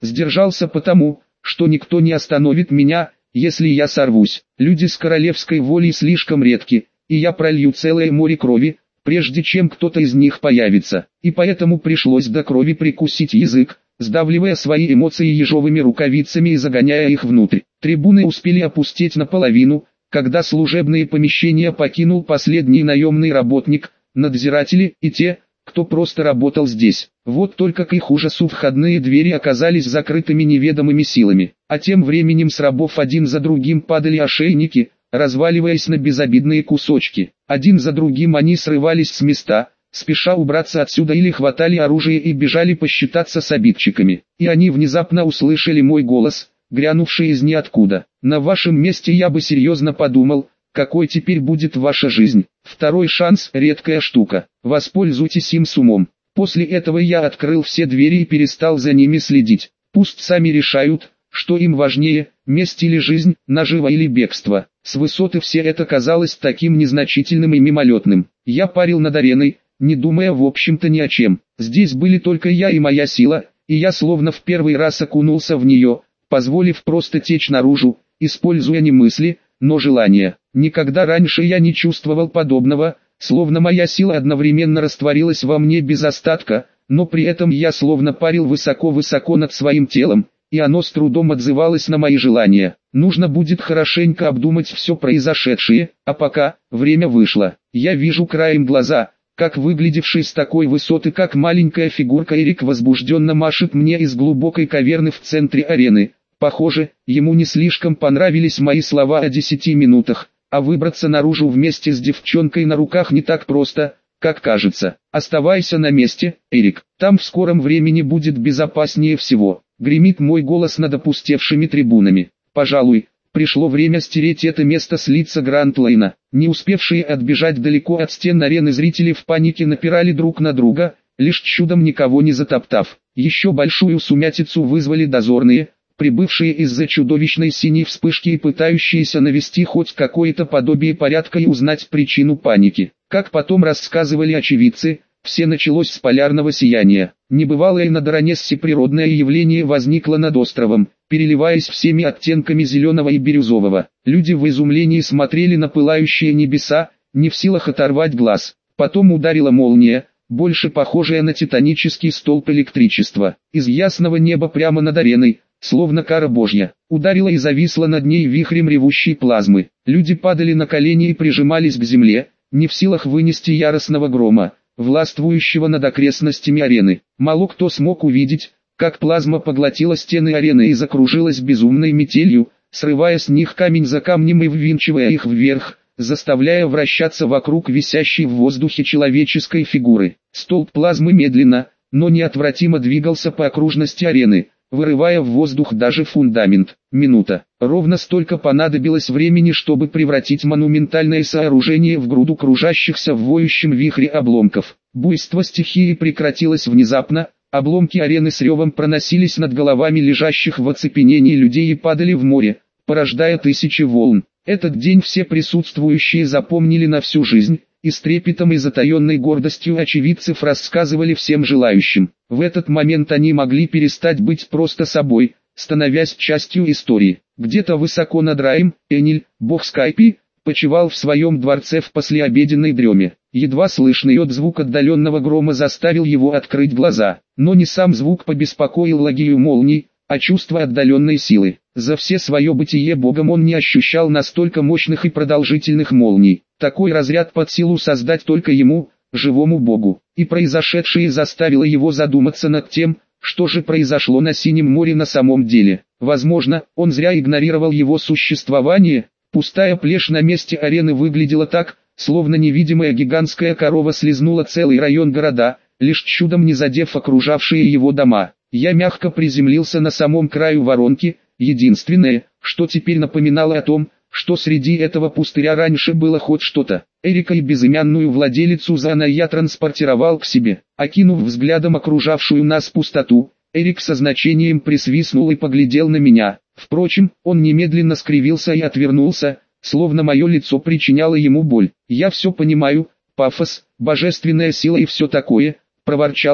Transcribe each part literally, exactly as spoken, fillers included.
Сдержался потому, что никто не остановит меня, если я сорвусь. Люди с королевской волей слишком редки, и я пролью целое море крови, прежде чем кто-то из них появится. И поэтому пришлось до крови прикусить язык, сдавливая свои эмоции ежовыми рукавицами и загоняя их внутрь. Трибуны успели опустеть наполовину, когда служебные помещения покинул последний наемный работник, надзиратели и те, кто просто работал здесь. Вот только к их ужасу входные двери оказались закрытыми неведомыми силами. А тем временем с рабов один за другим падали ошейники, разваливаясь на безобидные кусочки. Один за другим они срывались с места, спеша убраться отсюда, или хватали оружие и бежали посчитаться с обидчиками. И они внезапно услышали мой голос, грянувший из ниоткуда. На вашем месте я бы серьезно подумал, какой теперь будет ваша жизнь. Второй шанс – редкая штука. Воспользуйтесь им с умом. После этого я открыл все двери и перестал за ними следить. Пусть сами решают, что им важнее, месть или жизнь, нажива или бегство. С высоты все это казалось таким незначительным и мимолетным. Я парил над ареной, не думая в общем-то ни о чем. Здесь были только я и моя сила, и я словно в первый раз окунулся в нее, позволив просто течь наружу, используя не мысли, но желания. Никогда раньше я не чувствовал подобного, словно моя сила одновременно растворилась во мне без остатка, но при этом я словно парил высоко-высоко над своим телом, и оно с трудом отзывалось на мои желания. Нужно будет хорошенько обдумать все произошедшее, а пока, время вышло. Я вижу краем глаза, как выглядевший с такой высоты, как маленькая фигурка Эрик возбужденно машет мне из глубокой каверны в центре арены. Похоже, ему не слишком понравились мои слова о десяти минутах, а выбраться наружу вместе с девчонкой на руках не так просто, как кажется. Оставайся на месте, Эрик, там в скором времени будет безопаснее всего. Гремит мой голос над опустевшими трибунами. Пожалуй, пришло время стереть это место с лица Гранд Лейна. Не успевшие отбежать далеко от стен арены зрители в панике напирали друг на друга, лишь чудом никого не затоптав. Еще большую сумятицу вызвали дозорные, прибывшие из-за чудовищной синей вспышки и пытающиеся навести хоть какое-то подобие порядка и узнать причину паники. Как потом рассказывали очевидцы, все началось с полярного сияния. Небывалое на Даранессе природное явление возникло над островом, переливаясь всеми оттенками зеленого и бирюзового. Люди в изумлении смотрели на пылающие небеса, не в силах оторвать глаз. Потом ударила молния, больше похожая на титанический столб электричества. Из ясного неба прямо над ареной, словно кара божья, ударила и зависла над ней вихрем ревущей плазмы. Люди падали на колени и прижимались к земле, не в силах вынести яростного грома, властвующего над окрестностями арены. Мало кто смог увидеть, как плазма поглотила стены арены и закружилась безумной метелью, срывая с них камень за камнем и ввинчивая их вверх, заставляя вращаться вокруг висящей в воздухе человеческой фигуры. Столб плазмы медленно, но неотвратимо двигался по окружности арены, вырывая в воздух даже фундамент. Минута. Ровно столько понадобилось времени, чтобы превратить монументальное сооружение в груду кружащихся в воющем вихре обломков. Буйство стихии прекратилось внезапно, обломки арены с ревом проносились над головами лежащих в оцепенении людей и падали в море, порождая тысячи волн. Этот день все присутствующие запомнили на всю жизнь, и с трепетом и затаенной гордостью очевидцев рассказывали всем желающим. В этот момент они могли перестать быть просто собой, становясь частью истории. Где-то высоко над раем, Эниль, бог Скайпи, почивал в своем дворце в послеобеденной дреме. Едва слышный отзвук отдаленного грома заставил его открыть глаза, но не сам звук побеспокоил Лагию молний, а чувство отдаленной силы. За все свое бытие богом он не ощущал настолько мощных и продолжительных молний. Такой разряд под силу создать только ему, живому богу. И произошедшее заставило его задуматься над тем, что же произошло на Синем море на самом деле. Возможно, он зря игнорировал его существование. Пустая плешь на месте арены выглядела так, словно невидимая гигантская корова слезнула целый район города, лишь чудом не задев окружавшие его дома. Я мягко приземлился на самом краю воронки, единственное, что теперь напоминало о том, что среди этого пустыря раньше было хоть что-то. Эрика и безымянную владелицу Зана я транспортировал к себе. Окинув взглядом окружавшую нас пустоту, Эрик со значением присвистнул и поглядел на меня. Впрочем, он немедленно скривился и отвернулся, словно мое лицо причиняло ему боль. «Я все понимаю, пафос, божественная сила и все такое», — проворчал он.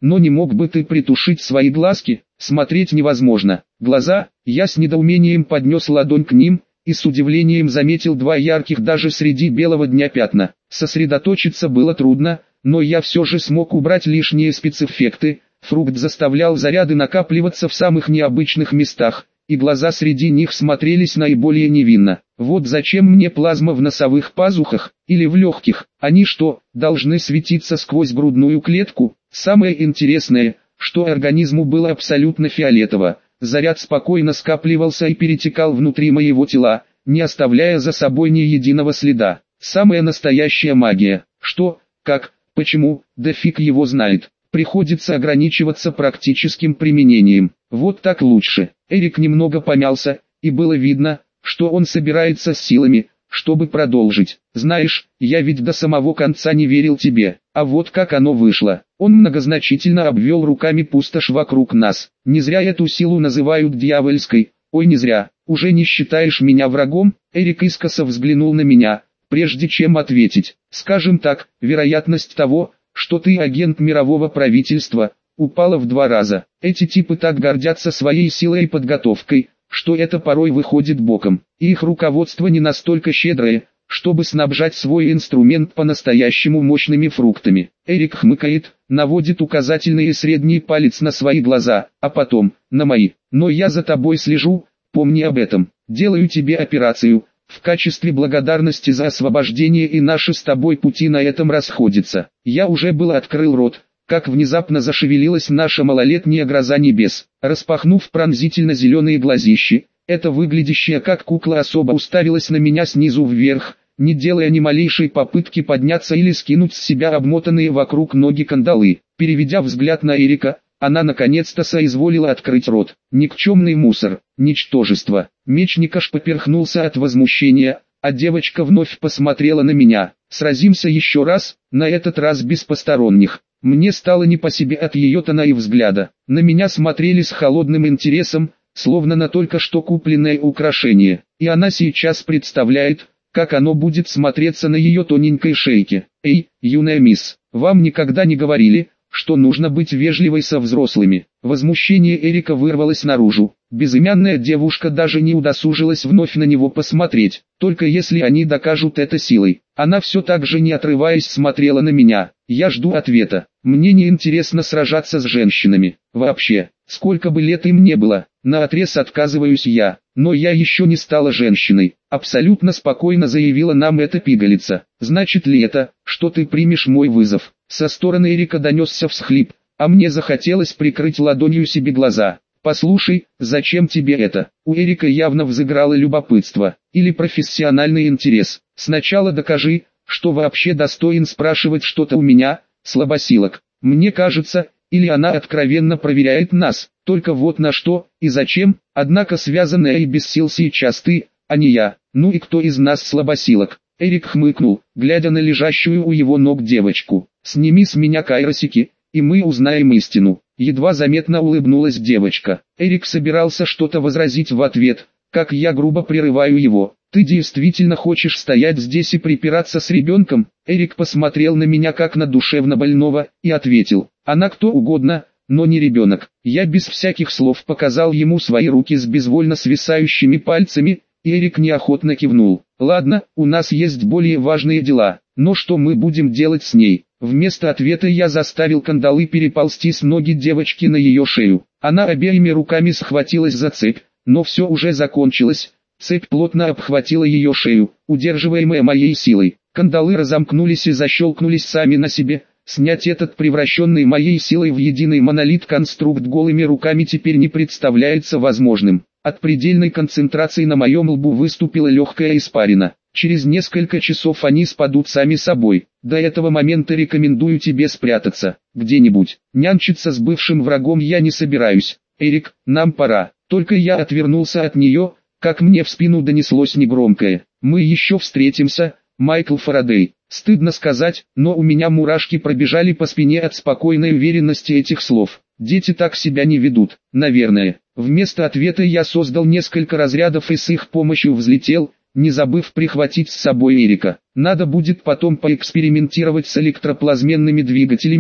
но не мог бы ты притушить свои глазки? Смотреть невозможно. Глаза, я с недоумением поднес ладонь к ним, и с удивлением заметил два ярких даже среди белого дня пятна. Сосредоточиться было трудно, но я все же смог убрать лишние спецэффекты. Фрукт заставлял заряды накапливаться в самых необычных местах, и глаза среди них смотрелись наиболее невинно. Вот зачем мне плазма в носовых пазухах, или в легких? Они что, должны светиться сквозь грудную клетку? Самое интересное, что организму было абсолютно фиолетово. Заряд спокойно скапливался и перетекал внутри моего тела, не оставляя за собой ни единого следа. Самая настоящая магия. Что, как, почему, да фиг его знает. Приходится ограничиваться практическим применением. Вот так лучше. Эрик немного помялся, и было видно, что он собирается с силами, чтобы продолжить. Знаешь, я ведь до самого конца не верил тебе, а вот как оно вышло. Он многозначительно обвел руками пустошь вокруг нас. Не зря эту силу называют дьявольской. Ой, не зря. Уже не считаешь меня врагом? Эрик искоса взглянул на меня, прежде чем ответить. Скажем так, вероятность того, что ты агент мирового правительства, упала в два раза. Эти типы так гордятся своей силой и подготовкой, что это порой выходит боком. И их руководство не настолько щедрое, чтобы снабжать свой инструмент по-настоящему мощными фруктами. Эрик хмыкает, наводит указательный и средний палец на свои глаза, а потом, на мои. Но я за тобой слежу, помни об этом. Делаю тебе операцию, в качестве благодарности за освобождение, и наши с тобой пути на этом расходятся. Я уже было открыл рот, как внезапно зашевелилась наша малолетняя гроза небес. Распахнув пронзительно зеленые глазищи, эта выглядящая как кукла особа уставилась на меня снизу вверх, не делая ни малейшей попытки подняться или скинуть с себя обмотанные вокруг ноги кандалы. Переведя взгляд на Эрика, она наконец-то соизволила открыть рот. Никчемный мусор, ничтожество. Мечник аж поперхнулся от возмущения, а девочка вновь посмотрела на меня. Сразимся еще раз, на этот раз без посторонних. Мне стало не по себе от ее тона и взгляда. На меня смотрели с холодным интересом, словно на только что купленное украшение. И она сейчас представляет, как оно будет смотреться на ее тоненькой шейке. Эй, юная мисс, вам никогда не говорили, что нужно быть вежливой со взрослыми? Возмущение Эрика вырвалось наружу. Безымянная девушка даже не удосужилась вновь на него посмотреть, только если они докажут это силой. Она все так же не отрываясь смотрела на меня. Я жду ответа. Мне не интересно сражаться с женщинами. Вообще, сколько бы лет им не было, наотрез отказываюсь я. Но я еще не стала женщиной. Абсолютно спокойно заявила нам эта пигалица. Значит ли это, что ты примешь мой вызов? Со стороны Эрика донесся всхлип, а мне захотелось прикрыть ладонью себе глаза. «Послушай, зачем тебе это?» У Эрика явно взыграло любопытство, или профессиональный интерес. «Сначала докажи, что вообще достоин спрашивать что-то у меня, слабосилок. Мне кажется, или она откровенно проверяет нас, только вот на что и зачем, однако связанная и без сил сейчас ты, а не я. Ну и кто из нас слабосилок?» Эрик хмыкнул, глядя на лежащую у его ног девочку. «Сними с меня кайросики, и мы узнаем истину». Едва заметно улыбнулась девочка. Эрик собирался что-то возразить в ответ, как я грубо прерываю его. «Ты действительно хочешь стоять здесь и припираться с ребенком?» Эрик посмотрел на меня как на душевно больного, и ответил: «Она кто угодно, но не ребенок». Я без всяких слов показал ему свои руки с безвольно свисающими пальцами, и Эрик неохотно кивнул. «Ладно, у нас есть более важные дела, но что мы будем делать с ней?» Вместо ответа я заставил кандалы переползти с ноги девочки на ее шею. Она обеими руками схватилась за цепь, но все уже закончилось. Цепь плотно обхватила ее шею, удерживаемая моей силой. Кандалы разомкнулись и защелкнулись сами на себе. Снять этот превращенный моей силой в единый монолит конструкт голыми руками теперь не представляется возможным. От предельной концентрации на моем лбу выступила легкая испарина. Через несколько часов они спадут сами собой. До этого момента рекомендую тебе спрятаться где-нибудь. Нянчиться с бывшим врагом я не собираюсь. Эрик, нам пора. Только я отвернулся от нее, как мне в спину донеслось негромкое: «Мы еще встретимся, Майкл Фарадей». Стыдно сказать, но у меня мурашки пробежали по спине от спокойной уверенности этих слов. Дети так себя не ведут, наверное. Вместо ответа я создал несколько разрядов и с их помощью взлетел, не забыв прихватить с собой Эрика. Надо будет потом поэкспериментировать с электроплазменными двигателями,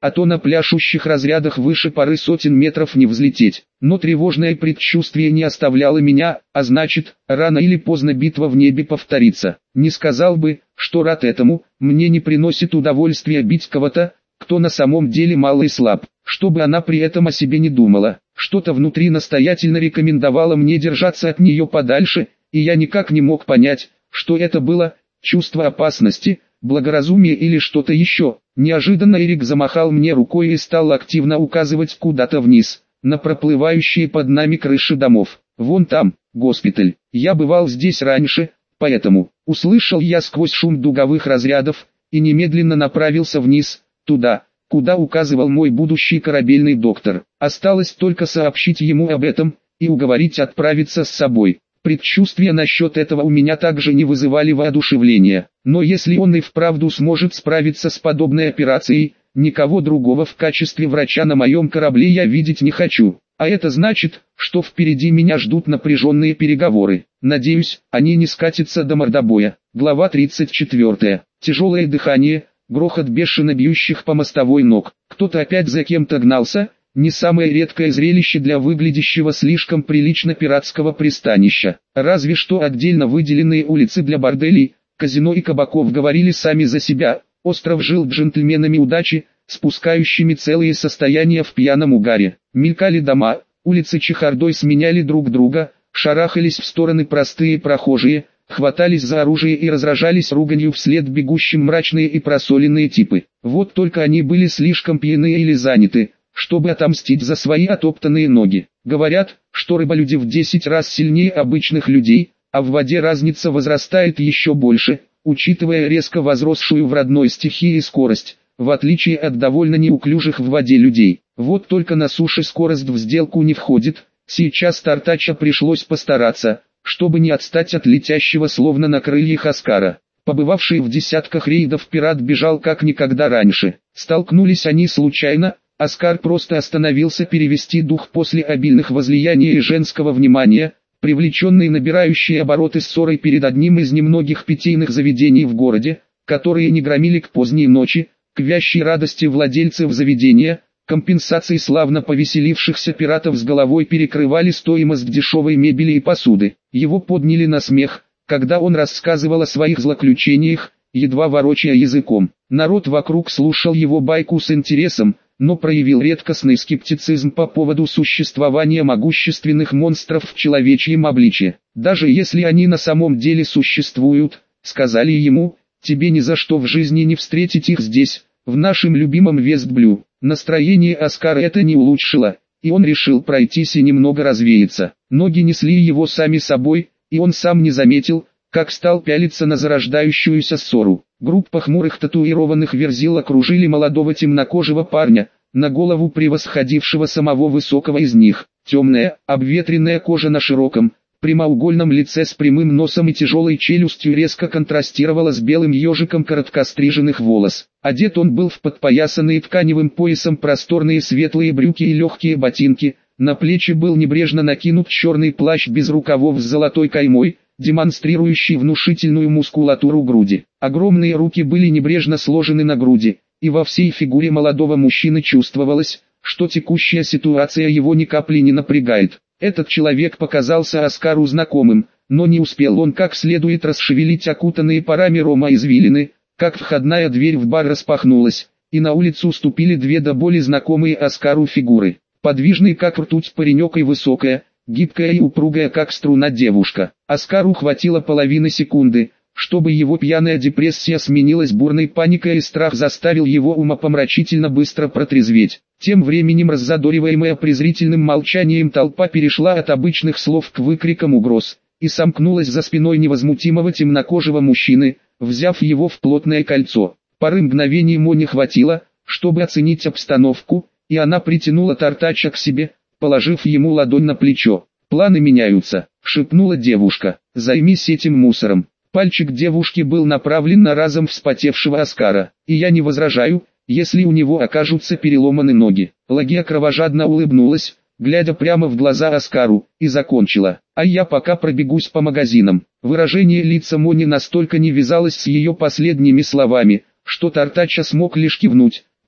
а то на пляшущих разрядах выше пары сотен метров не взлететь. Но тревожное предчувствие не оставляло меня, а значит, рано или поздно битва в небе повторится. Не сказал бы, что рад этому, мне не приносит удовольствия бить кого-то, кто на самом деле мал и слаб, чтобы она при этом о себе не думала. Что-то внутри настоятельно рекомендовало мне держаться от нее подальше, и я никак не мог понять, что это было, чувство опасности, благоразумие или что-то еще. Неожиданно Эрик замахал мне рукой и стал активно указывать куда-то вниз, на проплывающие под нами крыши домов. Вон там, госпиталь. Я бывал здесь раньше, поэтому, услышал я сквозь шум дуговых разрядов, и немедленно направился вниз, туда, куда указывал мой будущий корабельный доктор. Осталось только сообщить ему об этом, и уговорить отправиться с собой. Предчувствия насчет этого у меня также не вызывали воодушевления, но если он и вправду сможет справиться с подобной операцией, никого другого в качестве врача на моем корабле я видеть не хочу. А это значит, что впереди меня ждут напряженные переговоры. Надеюсь, они не скатятся до мордобоя. Глава тридцать четвёртая. Тяжелое дыхание, грохот бешено бьющих по мостовой ног. Кто-то опять за кем-то гнался. Не самое редкое зрелище для выглядящего слишком прилично пиратского пристанища. Разве что отдельно выделенные улицы для борделей, казино и кабаков говорили сами за себя. Остров жил джентльменами удачи, спускающими целые состояния в пьяном угаре. Мелькали дома, улицы чехардой сменяли друг друга, шарахались в стороны простые прохожие, хватались за оружие и разражались руганью вслед бегущим мрачные и просоленные типы. Вот только они были слишком пьяны или заняты, чтобы отомстить за свои отоптанные ноги. Говорят, что рыболюди в десять раз сильнее обычных людей, а в воде разница возрастает еще больше, учитывая резко возросшую в родной стихии скорость, в отличие от довольно неуклюжих в воде людей. Вот только на суше скорость в сделку не входит, сейчас Тартача пришлось постараться, чтобы не отстать от летящего словно на крыльях Оскара. Побывавший в десятках рейдов пират бежал как никогда раньше. Столкнулись они случайно, Оскар просто остановился перевести дух после обильных возлияний и женского внимания, привлеченный набирающей обороты ссорой перед одним из немногих питейных заведений в городе, которые не громили к поздней ночи, к вящей радости владельцев заведения. Компенсации славно повеселившихся пиратов с головой перекрывали стоимость дешевой мебели и посуды. Его подняли на смех, когда он рассказывал о своих злоключениях, едва ворочая языком. Народ вокруг слушал его байку с интересом, но проявил редкостный скептицизм по поводу существования могущественных монстров в человечьем обличье. Даже если они на самом деле существуют, сказали ему, тебе ни за что в жизни не встретить их здесь, в нашем любимом Вестблю. Настроение Оскара это не улучшило, и он решил пройтись и немного развеяться. Ноги несли его сами собой, и он сам не заметил, как стал пялиться на зарождающуюся ссору. Группа хмурых татуированных верзил окружили молодого темнокожего парня, на голову превосходившего самого высокого из них. Темная, обветренная кожа на широком, прямоугольном лице с прямым носом и тяжелой челюстью резко контрастировала с белым ежиком короткостриженных волос. Одет он был в подпоясанные тканевым поясом просторные светлые брюки и легкие ботинки, на плечи был небрежно накинут черный плащ без рукавов с золотой каймой, демонстрирующий внушительную мускулатуру груди. Огромные руки были небрежно сложены на груди, и во всей фигуре молодого мужчины чувствовалось, что текущая ситуация его ни капли не напрягает. Этот человек показался Оскару знакомым, но не успел он как следует расшевелить окутанные парами рома извилины, как входная дверь в бар распахнулась, и на улицу ступили две до боли знакомые Оскару фигуры. Подвижный как ртуть паренек и высокая, гибкая и упругая как струна девушка. Оскару хватило половины секунды, чтобы его пьяная депрессия сменилась бурной паникой, и страх заставил его умопомрачительно быстро протрезветь. Тем временем раззадориваемая презрительным молчанием толпа перешла от обычных слов к выкрикам угроз, и сомкнулась за спиной невозмутимого темнокожего мужчины, взяв его в плотное кольцо. Пары мгновений ему не хватило, чтобы оценить обстановку, и она притянула Тартача к себе, положив ему ладонь на плечо. «Планы меняются», — шепнула девушка, — «займись этим мусором». Пальчик девушки был направлен на разом вспотевшего Оскара. «И я не возражаю, если у него окажутся переломаны ноги». Лагия кровожадно улыбнулась, глядя прямо в глаза Оскару, и закончила: «А я пока пробегусь по магазинам». Выражение лица Мони настолько не вязалось с ее последними словами, что Тартача смог лишь кивнуть,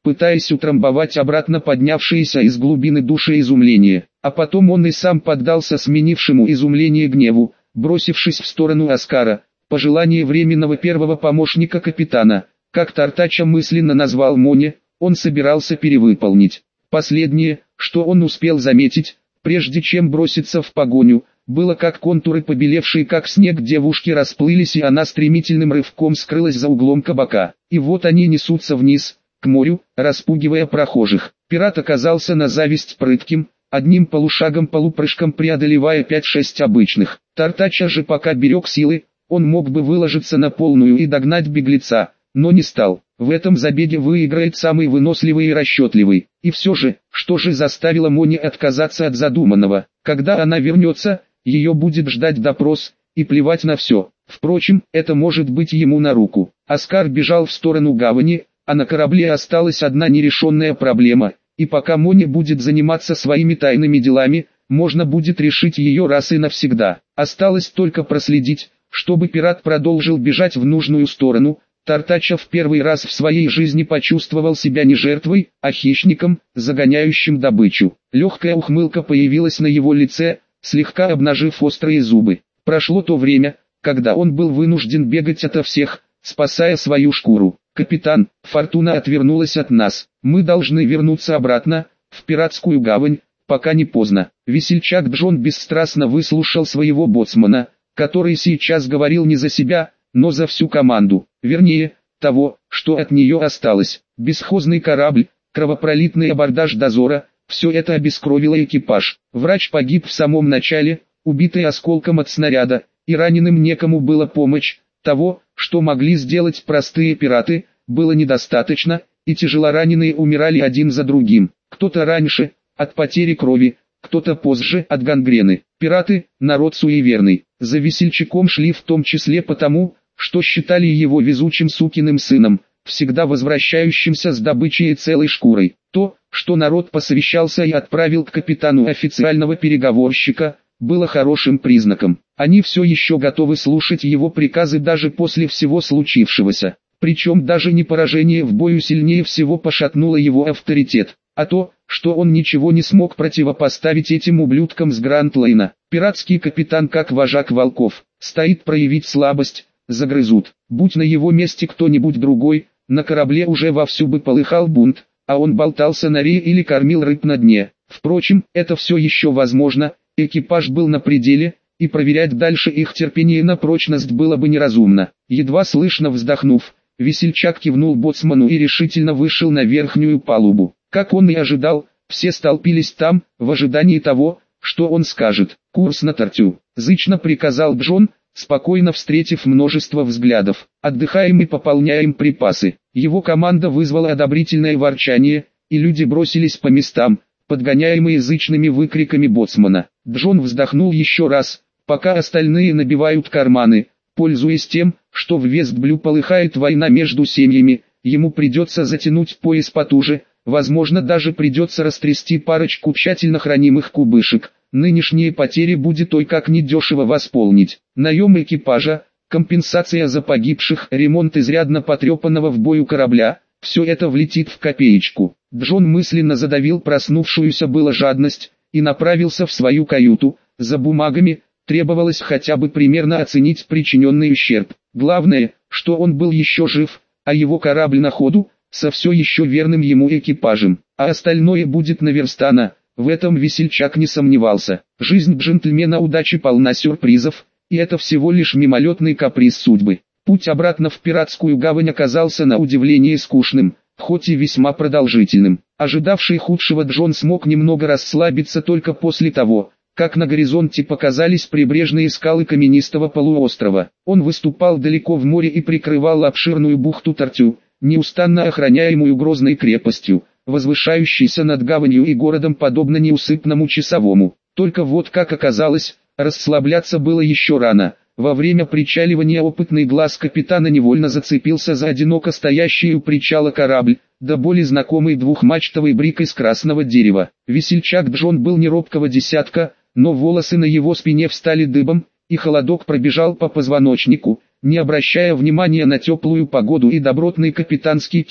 пытаясь утрамбовать обратно поднявшееся из глубины души изумление. А потом он и сам поддался сменившему изумление гневу, бросившись в сторону Оскара, пожелание временного первого помощника капитана, как Тартача мысленно назвал Моне, он собирался перевыполнить. Последнее, что он успел заметить, прежде чем броситься в погоню, было как контуры побелевшие как снег девушки расплылись и она стремительным рывком скрылась за углом кабака. И вот они несутся вниз, к морю, распугивая прохожих. Пират оказался на зависть прытким, одним полушагом-полупрыжком преодолевая пять-шесть обычных. Тартача же пока берег силы, он мог бы выложиться на полную и догнать беглеца, но не стал. В этом забеге выиграет самый выносливый и расчетливый. И все же, что же заставило Мони отказаться от задуманного? Когда она вернется, ее будет ждать допрос, и плевать на все. Впрочем, это может быть ему на руку. Оскар бежал в сторону гавани, а на корабле осталась одна нерешенная проблема, и пока Мони будет заниматься своими тайными делами, можно будет решить ее раз и навсегда. Осталось только проследить, чтобы пират продолжил бежать в нужную сторону. Тартача в первый раз в своей жизни почувствовал себя не жертвой, а хищником, загоняющим добычу. Легкая ухмылка появилась на его лице, слегка обнажив острые зубы. Прошло то время, когда он был вынужден бегать ото всех, спасая свою шкуру. «Капитан, фортуна отвернулась от нас. Мы должны вернуться обратно, в пиратскую гавань, пока не поздно». Весельчак Джон бесстрастно выслушал своего боцмана, который сейчас говорил не за себя, но за всю команду, вернее, того, что от нее осталось. Бесхозный корабль, кровопролитный абордаж дозора, все это обескровило экипаж. Врач погиб в самом начале, убитый осколком от снаряда, и раненым некому было помочь. Того, что могли сделать простые пираты, было недостаточно, и тяжелораненые умирали один за другим. Кто-то раньше, от потери крови, кто-то позже, от гангрены. Пираты, народ суеверный, за весельчаком шли в том числе потому, что считали его везучим сукиным сыном, всегда возвращающимся с добычей и целой шкурой. То, что народ посовещался и отправил к капитану официального переговорщика, было хорошим признаком. Они все еще готовы слушать его приказы даже после всего случившегося. Причем даже не поражение в бою сильнее всего пошатнуло его авторитет, а то, что он ничего не смог противопоставить этим ублюдкам с Гранд-Лейна. Пиратский капитан, как вожак волков, стоит проявить слабость, загрызут. Будь на его месте кто-нибудь другой, на корабле уже вовсю бы полыхал бунт, а он болтался на рее или кормил рыб на дне. Впрочем, это все еще возможно, экипаж был на пределе, и проверять дальше их терпение на прочность было бы неразумно. Едва слышно вздохнув, весельчак кивнул боцману и решительно вышел на верхнюю палубу. Как он и ожидал, все столпились там, в ожидании того, что он скажет. «Курс на Тартю», — зычно приказал Джон, спокойно встретив множество взглядов. «Отдыхаем и пополняем припасы». Его команда вызвала одобрительное ворчание, и люди бросились по местам, подгоняемые язычными выкриками боцмана. Джон вздохнул еще раз, пока остальные набивают карманы. Пользуясь тем, что в Вестблю полыхает война между семьями, ему придется затянуть пояс потуже, возможно даже придется растрясти парочку тщательно хранимых кубышек. Нынешние потери будет ой как недешево восполнить. Наем экипажа, компенсация за погибших, ремонт изрядно потрепанного в бою корабля, все это влетит в копеечку. Джон мысленно задавил проснувшуюся было жадность, и направился в свою каюту. За бумагами требовалось хотя бы примерно оценить причиненный ущерб. Главное, что он был еще жив, а его корабль на ходу, со все еще верным ему экипажем. А остальное будет наверстано, в этом весельчак не сомневался. Жизнь джентльмена удачи полна сюрпризов, и это всего лишь мимолетный каприз судьбы. Путь обратно в пиратскую гавань оказался на удивление скучным, хоть и весьма продолжительным. Ожидавший худшего Джон смог немного расслабиться только после того, как на горизонте показались прибрежные скалы каменистого полуострова. Он выступал далеко в море и прикрывал обширную бухту Тартю, неустанно охраняемую грозной крепостью, возвышающейся над гаванью и городом подобно неусыпному часовому. Только вот как оказалось, расслабляться было еще рано. Во время причаливания опытный глаз капитана невольно зацепился за одиноко стоящий у причала корабль, до боли знакомый двухмачтовый брик из красного дерева. Весельчак Джон был не робкого десятка, но волосы на его спине встали дыбом, и холодок пробежал по позвоночнику. Не обращая внимания на теплую погоду и добротный капитанский китель,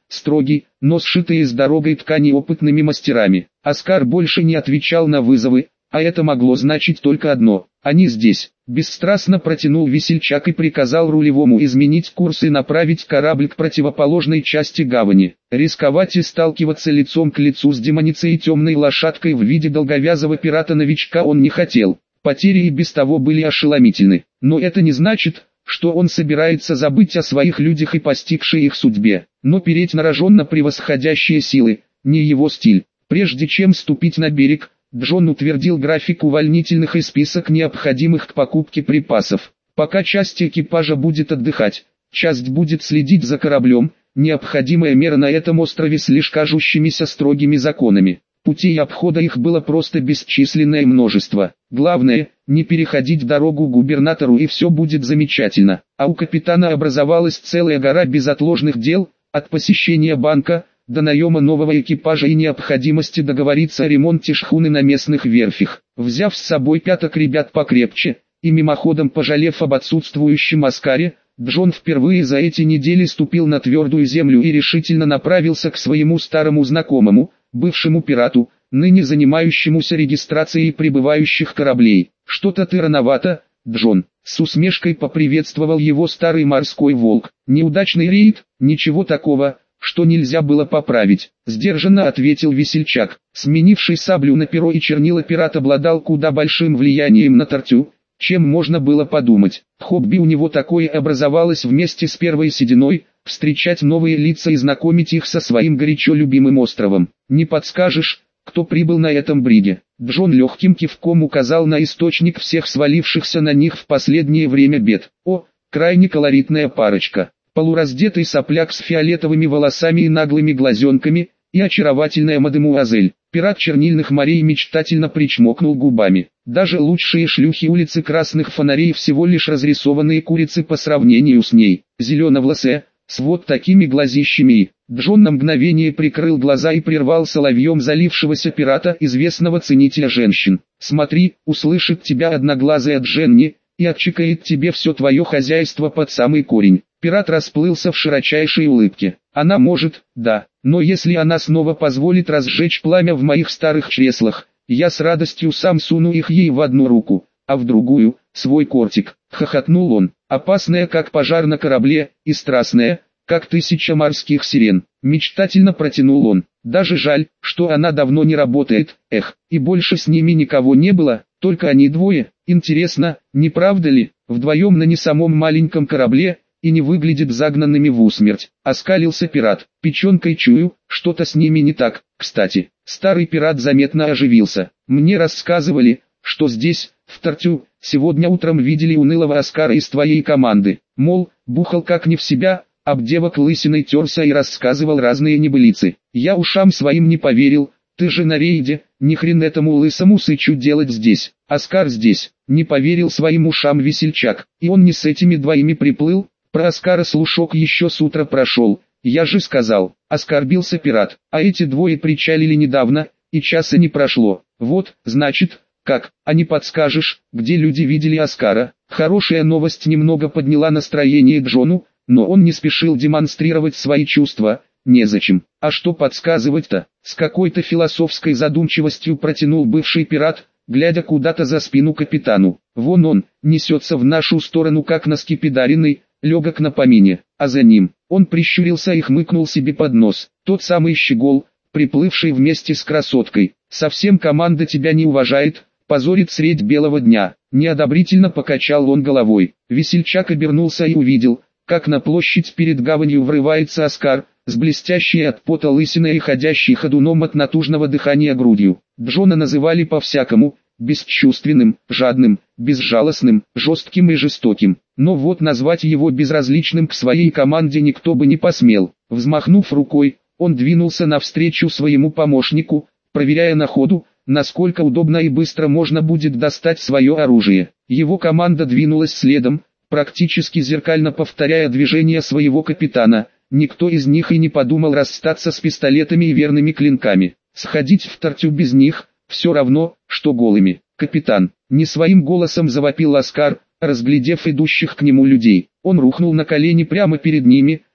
строгий, но сшитый из дорогой ткани опытными мастерами. Оскар больше не отвечал на вызовы, а это могло значить только одно: они здесь. Бесстрастно протянул весельчак и приказал рулевому изменить курс и направить корабль к противоположной части гавани. Рисковать и сталкиваться лицом к лицу с демоницей и темной лошадкой в виде долговязого пирата-новичка он не хотел. Потери и без того были ошеломительны. Но это не значит, что он собирается забыть о своих людях и постигшей их судьбе. Но переть на роженно превосходящие силы – не его стиль. Прежде чем ступить на берег, Джон утвердил график увольнительных и список необходимых к покупке припасов. Пока часть экипажа будет отдыхать, часть будет следить за кораблем, необходимая мера на этом острове с лишь кажущимися строгими законами. Путей обхода их было просто бесчисленное множество. Главное, не переходить дорогу губернатору, и все будет замечательно. А у капитана образовалась целая гора безотложных дел, от посещения банка до наема нового экипажа и необходимости договориться о ремонте шхуны на местных верфях. Взяв с собой пяток ребят покрепче, и мимоходом пожалев об отсутствующем Оскаре, Джон впервые за эти недели ступил на твердую землю и решительно направился к своему старому знакомому, бывшему пирату, ныне занимающемуся регистрацией прибывающих кораблей. «Что-то ты рановато, Джон», — с усмешкой поприветствовал его старый морской волк. «Неудачный рейд? Ничего такого, что нельзя было поправить», — сдержанно ответил весельчак. Сменивший саблю на перо и чернила пират обладал куда большим влиянием на Тартю, чем можно было подумать. Хобби у него такое образовалось вместе с первой сединой: встречать новые лица и знакомить их со своим горячо любимым островом. «Не подскажешь, кто прибыл на этом бриге?» Джон легким кивком указал на источник всех свалившихся на них в последнее время бед. «О, крайне колоритная парочка. Полураздетый сопляк с фиолетовыми волосами и наглыми глазенками, и очаровательная мадемуазель». Пират чернильных морей мечтательно причмокнул губами. Даже лучшие шлюхи улицы красных фонарей всего лишь разрисованные курицы по сравнению с ней. Зеленовласая, с вот такими глазищами. Джон на мгновение прикрыл глаза и прервал соловьем залившегося пирата, известного ценителя женщин. «Смотри, услышит тебя одноглазая Дженни, и отчекает тебе все твое хозяйство под самый корень». Пират расплылся в широчайшей улыбке. «Она может, да, но если она снова позволит разжечь пламя в моих старых чреслах, я с радостью сам суну их ей в одну руку, а в другую — свой кортик», — хохотнул он. «Опасная, как пожар на корабле, и страстная, как тысяча морских сирен», — мечтательно протянул он. «Даже жаль, что она давно не работает, эх, и больше с ними никого не было, только они двое. Интересно, не правда ли, вдвоем на не самом маленьком корабле, и не выглядит загнанными в усмерть?» — оскалился пират. «Печенкой чую, что-то с ними не так. Кстати». Старый пират заметно оживился. «Мне рассказывали, что здесь, в Тартю, сегодня утром видели унылого Оскара из твоей команды. Мол, бухал как не в себя, об девок лысиной терся и рассказывал разные небылицы. Я ушам своим не поверил. Ты же на рейде, ни хрен этому лысому сычу делать здесь. Оскар здесь». Не поверил своим ушам весельчак. «И он не с этими двоими приплыл? Про Оскара слушок еще с утра прошел. Я же сказал», — оскорбился пират. «А эти двое причалили недавно, и часа не прошло. Вот, значит, как, а не подскажешь, где люди видели Оскара?» Хорошая новость немного подняла настроение Джону, но он не спешил демонстрировать свои чувства. «Незачем. А что подсказывать-то?» — с какой-то философской задумчивостью протянул бывший пират, глядя куда-то за спину капитану. «Вон он, несется в нашу сторону как на скипидаренный, легок на помине, а за ним». Он прищурился и хмыкнул себе под нос. «Тот самый щегол, приплывший вместе с красоткой. Совсем команда тебя не уважает, позорит средь белого дня». Неодобрительно покачал он головой. Весельчак обернулся и увидел, как на площадь перед гаванью врывается Оскар, с блестящей от пота лысиной и ходящей ходуном от натужного дыхания грудью. Джона называли по-всякому: бесчувственным, жадным, безжалостным, жестким и жестоким. Но вот назвать его безразличным к своей команде никто бы не посмел. Взмахнув рукой, он двинулся навстречу своему помощнику, проверяя на ходу, насколько удобно и быстро можно будет достать свое оружие. Его команда двинулась следом, практически зеркально повторяя движения своего капитана. Никто из них и не подумал расстаться с пистолетами и верными клинками. Сходить в Тартю без них — все равно, что голыми. «Капитан!» — не своим голосом завопил Оскар, разглядев идущих к нему людей. Он рухнул на колени прямо перед ними,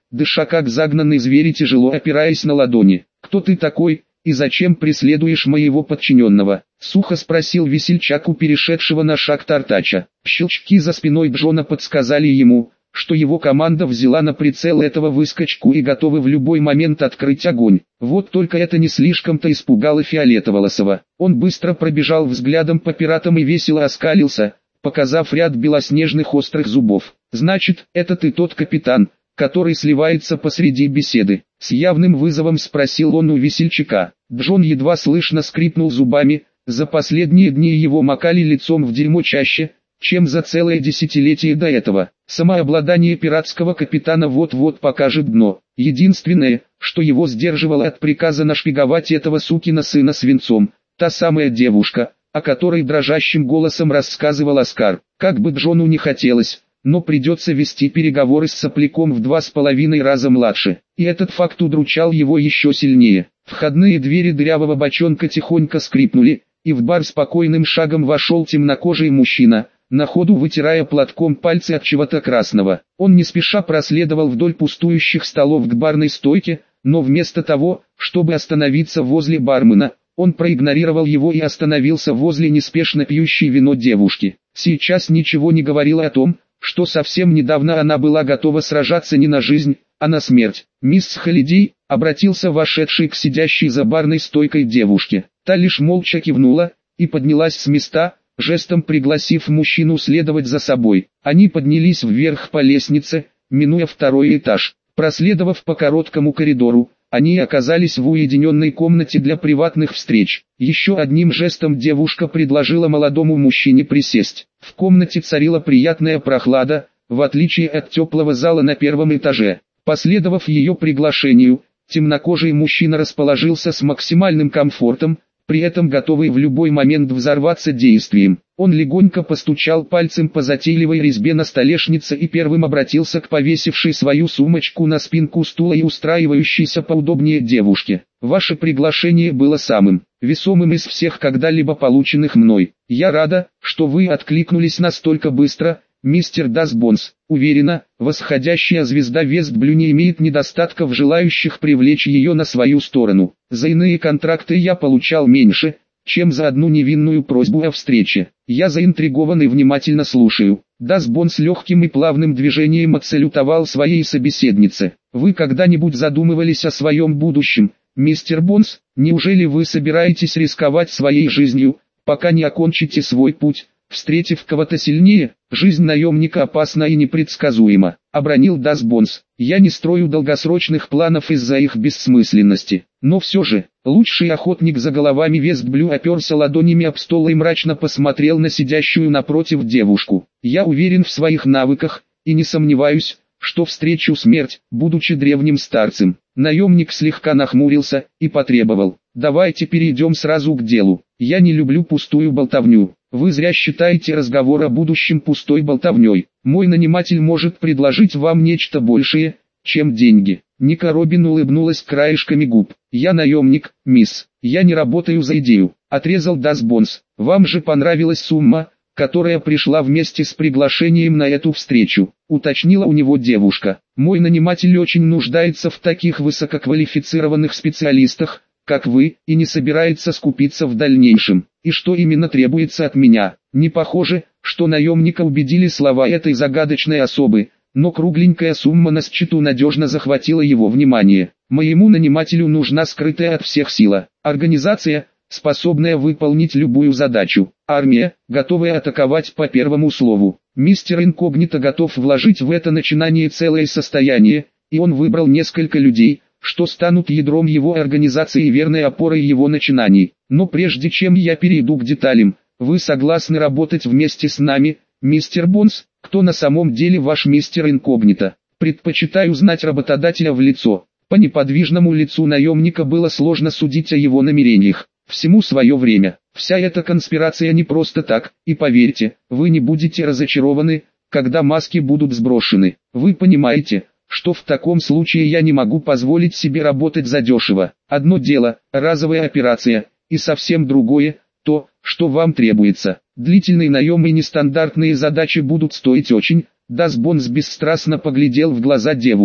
дыша как загнанный зверь и тяжело опираясь на ладони. «Кто ты такой, и зачем преследуешь моего подчиненного?» — сухо спросил весельчак у перешедшего на шаг Тартача. Щелчки за спиной Джона подсказали ему, что его команда взяла на прицел этого выскочку и готовы в любой момент открыть огонь. Вот только это не слишком-то испугало Фиолетоволосого. Он быстро пробежал взглядом по пиратам и весело оскалился, показав ряд белоснежных острых зубов. «Значит, это ты тот капитан, который сливается посреди беседы?» — с явным вызовом спросил он у весельчака. Джон едва слышно скрипнул зубами, за последние дни его макали лицом в дерьмо чаще, чем за целое десятилетие до этого. Самообладание пиратского капитана вот-вот покажет дно. Единственное, что его сдерживало от приказа нашпиговать этого сукина сына свинцом, та самая девушка, о которой дрожащим голосом рассказывал Оскар. Как бы Джону не хотелось, но придется вести переговоры с сопляком в два с половиной раза младше. И этот факт удручал его еще сильнее. Входные двери дырявого бочонка тихонько скрипнули, и в бар спокойным шагом вошел темнокожий мужчина, на ходу вытирая платком пальцы от чего-то красного. Он не спеша проследовал вдоль пустующих столов к барной стойке, но вместо того, чтобы остановиться возле бармена, он проигнорировал его и остановился возле неспешно пьющей вино девушки. Сейчас ничего не говорило о том, что совсем недавно она была готова сражаться не на жизнь, а на смерть. «Мисс Холидей», — обратился вошедший к сидящей за барной стойкой девушке. Та лишь молча кивнула и поднялась с места, жестом пригласив мужчину следовать за собой. Они поднялись вверх по лестнице, минуя второй этаж. Проследовав по короткому коридору, они оказались в уединенной комнате для приватных встреч. Еще одним жестом девушка предложила молодому мужчине присесть. В комнате царила приятная прохлада, в отличие от теплого зала на первом этаже. Последовав ее приглашению, темнокожий мужчина расположился с максимальным комфортом, при этом готовый в любой момент взорваться действием. Он легонько постучал пальцем по затейливой резьбе на столешнице и первым обратился к повесившей свою сумочку на спинку стула и устраивающейся поудобнее девушке. «Ваше приглашение было самым весомым из всех когда-либо полученных мной. Я рада, что вы откликнулись настолько быстро, мистер Дасбонс. Уверена, восходящая звезда Вестблю не имеет недостатков желающих привлечь ее на свою сторону. За иные контракты я получал меньше, чем за одну невинную просьбу о встрече. Я заинтригован и внимательно слушаю». Дасбонс легким и плавным движением отсалютовал своей собеседнице. «Вы когда-нибудь задумывались о своем будущем, мистер Бонс? Неужели вы собираетесь рисковать своей жизнью, пока не окончите свой путь, встретив кого-то сильнее? Жизнь наемника опасна и непредсказуема», — обронил Дасбонс. «Я не строю долгосрочных планов из-за их бессмысленности. Но все же, лучший охотник за головами Вестблю оперся ладонями об стол и мрачно посмотрел на сидящую напротив девушку. «Я уверен в своих навыках, и не сомневаюсь, что встречу смерть, будучи древним старцем». Наемник слегка нахмурился и потребовал: «Давайте перейдем сразу к делу. Я не люблю пустую болтовню. Вы зря считаете разговор о будущем пустой болтовней. Мой наниматель может предложить вам нечто большее, чем деньги». Ника Робин улыбнулась краешками губ. «Я наемник, мисс. Я не работаю за идею», — отрезал Дасбонс. «Вам же понравилась сумма, которая пришла вместе с приглашением на эту встречу», — уточнила у него девушка. «Мой наниматель очень нуждается в таких высококвалифицированных специалистах, как вы, и не собирается скупиться в дальнейшем. И что именно требуется от меня?» Не похоже, что наемника убедили слова этой загадочной особы, но кругленькая сумма на счету надежно захватила его внимание. «Моему нанимателю нужна скрытая от всех сила. Организация, способная выполнить любую задачу. Армия, готовая атаковать по первому слову. Мистер Инкогнито готов вложить в это начинание целое состояние, и он выбрал несколько людей, что станут ядром его организации и верной опорой его начинаний. Но прежде чем я перейду к деталям, вы согласны работать вместе с нами, мистер Бонс? Кто на самом деле ваш мистер Инкогнито? Предпочитаю знать работодателя в лицо». По неподвижному лицу наемника было сложно судить о его намерениях. Всему свое время. Вся эта конспирация не просто так, и поверьте, вы не будете разочарованы, когда маски будут сброшены. Вы понимаете, что в таком случае я не могу позволить себе работать задешево. Одно дело – разовая операция, и совсем другое – то, что вам требуется. Длительный наем и нестандартные задачи будут стоить очень. Дасбонс бесстрастно поглядел в глаза девушки.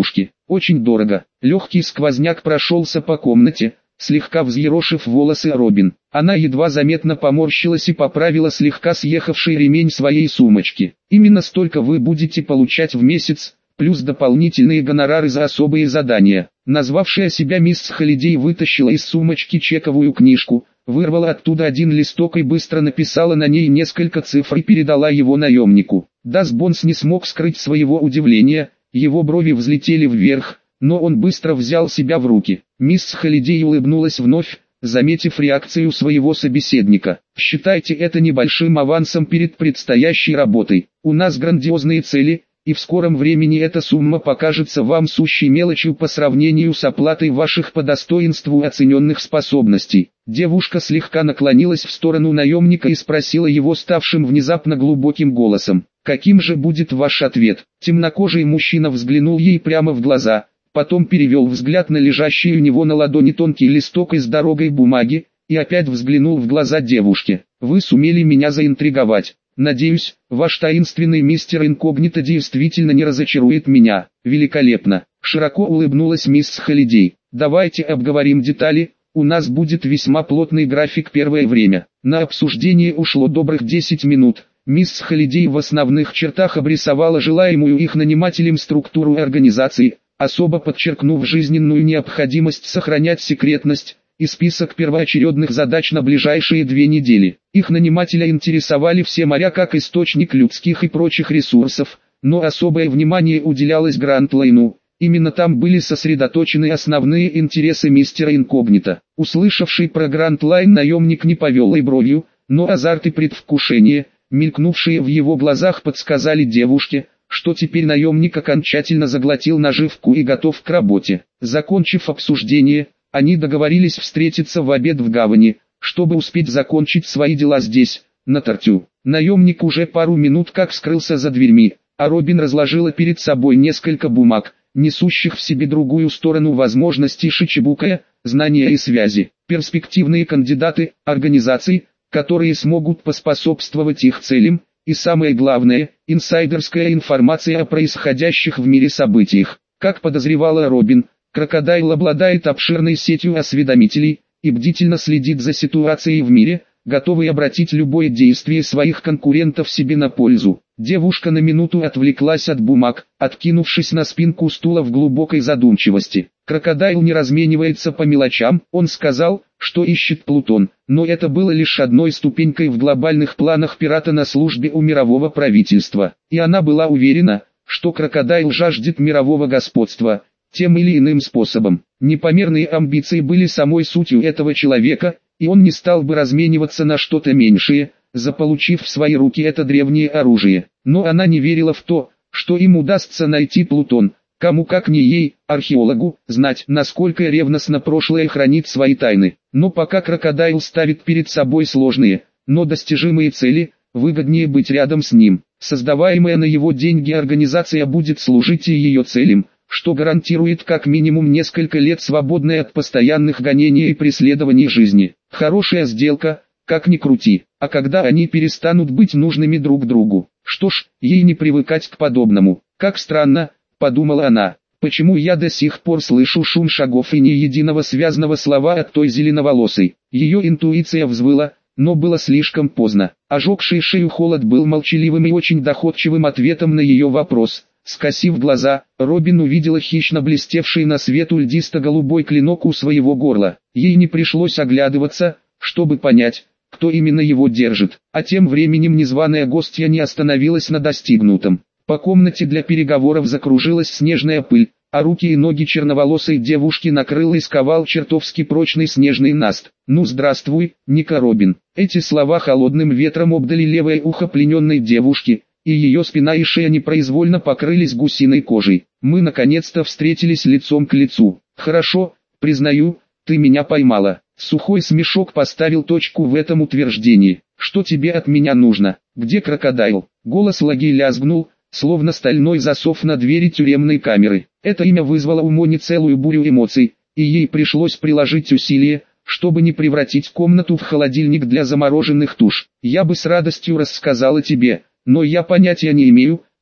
очень дорого. Легкий сквозняк прошелся по комнате, слегка взъерошив волосы Робин. Она едва заметно поморщилась и поправила слегка съехавший ремень своей сумочки. Именно столько вы будете получать в месяц, плюс дополнительные гонорары за особые задания. Назвавшая себя мисс Холидей вытащила из сумочки чековую книжку, вырвала оттуда один листок и быстро написала на ней несколько цифр и передала его наемнику. Дас Бонс не смог скрыть своего удивления, его брови взлетели вверх, но он быстро взял себя в руки. Мисс Холидей улыбнулась вновь, заметив реакцию своего собеседника. «Считайте это небольшим авансом перед предстоящей работой. У нас грандиозные цели, и в скором времени эта сумма покажется вам сущей мелочью по сравнению с оплатой ваших по достоинству оцененных способностей». Девушка слегка наклонилась в сторону наемника и спросила его ставшим внезапно глубоким голосом: «Каким же будет ваш ответ?» Темнокожий мужчина взглянул ей прямо в глаза, потом перевел взгляд на лежащий у него на ладони тонкий листок из дорогой бумаги, и опять взглянул в глаза девушки. «Вы сумели меня заинтриговать. Надеюсь, ваш таинственный мистер Инкогнито действительно не разочарует меня». «Великолепно!» — широко улыбнулась мисс Холидей. «Давайте обговорим детали, у нас будет весьма плотный график первое время». На обсуждение ушло добрых десять минут. Мисс Холидей в основных чертах обрисовала желаемую их нанимателем структуру организации, особо подчеркнув жизненную необходимость сохранять секретность, и список первоочередных задач на ближайшие две недели. Их нанимателя интересовали все моря как источник людских и прочих ресурсов, но особое внимание уделялось Гранд-Лайну. Именно там были сосредоточены основные интересы мистера Инкогнито. Услышавший про Гранд-Лайн наемник не повел и бровью, но азарт и предвкушение, мелькнувшие в его глазах, подсказали девушке, что теперь наемник окончательно заглотил наживку и готов к работе. Закончив обсуждение, они договорились встретиться в обед в гавани, чтобы успеть закончить свои дела здесь, на Тартю. Наемник уже пару минут как скрылся за дверьми, а Робин разложила перед собой несколько бумаг, несущих в себе другую сторону возможностей Шичибукая, знания и связи. Перспективные кандидаты, организации, которые смогут поспособствовать их целям, и самое главное, инсайдерская информация о происходящих в мире событиях. Как подозревала Робин, Крокодайл обладает обширной сетью осведомителей и бдительно следит за ситуацией в мире, готовый обратить любое действие своих конкурентов себе на пользу. Девушка на минуту отвлеклась от бумаг, откинувшись на спинку стула в глубокой задумчивости. Крокодайл не разменивается по мелочам, он сказал, что ищет Плутон, но это было лишь одной ступенькой в глобальных планах пирата на службе у мирового правительства. И она была уверена, что Крокодайл жаждет мирового господства, тем или иным способом. Непомерные амбиции были самой сутью этого человека, и он не стал бы размениваться на что-то меньшее, заполучив в свои руки это древнее оружие. Но она не верила в то, что им удастся найти Плутон. Кому как не ей, археологу, знать, насколько ревностно прошлое хранит свои тайны. Но пока Крокодайл ставит перед собой сложные, но достижимые цели, выгоднее быть рядом с ним. Создаваемая на его деньги организация будет служить и ее целям, что гарантирует как минимум несколько лет свободной от постоянных гонений и преследований жизни. Хорошая сделка, как ни крути, а когда они перестанут быть нужными друг другу? Что ж, ей не привыкать к подобному. Как странно, подумала она, почему я до сих пор слышу шум шагов и ни единого связанного слова от той зеленоволосой. Ее интуиция взвыла, но было слишком поздно. Ожегший шею холод был молчаливым и очень доходчивым ответом на ее вопрос. Скосив глаза, Робин увидела хищно блестевший на свету льдисто-голубой клинок у своего горла. Ей не пришлось оглядываться, чтобы понять, кто именно его держит. А тем временем незваная гостья не остановилась на достигнутом. По комнате для переговоров закружилась снежная пыль, а руки и ноги черноволосой девушки накрыл и сковал чертовски прочный снежный наст. «Ну здравствуй, Ника Робин». Эти слова холодным ветром обдали левое ухо плененной девушки, и ее спина и шея непроизвольно покрылись гусиной кожей. «Мы наконец-то встретились лицом к лицу. Хорошо, признаю, ты меня поймала». Сухой смешок поставил точку в этом утверждении. «Что тебе от меня нужно? Где Крокодайл?» Голос Лаги лязгнул, словно стальной засов на двери тюремной камеры. Это имя вызвало у Мони целую бурю эмоций, и ей пришлось приложить усилия, чтобы не превратить комнату в холодильник для замороженных туш. «Я бы с радостью рассказала тебе, но я понятия не имею,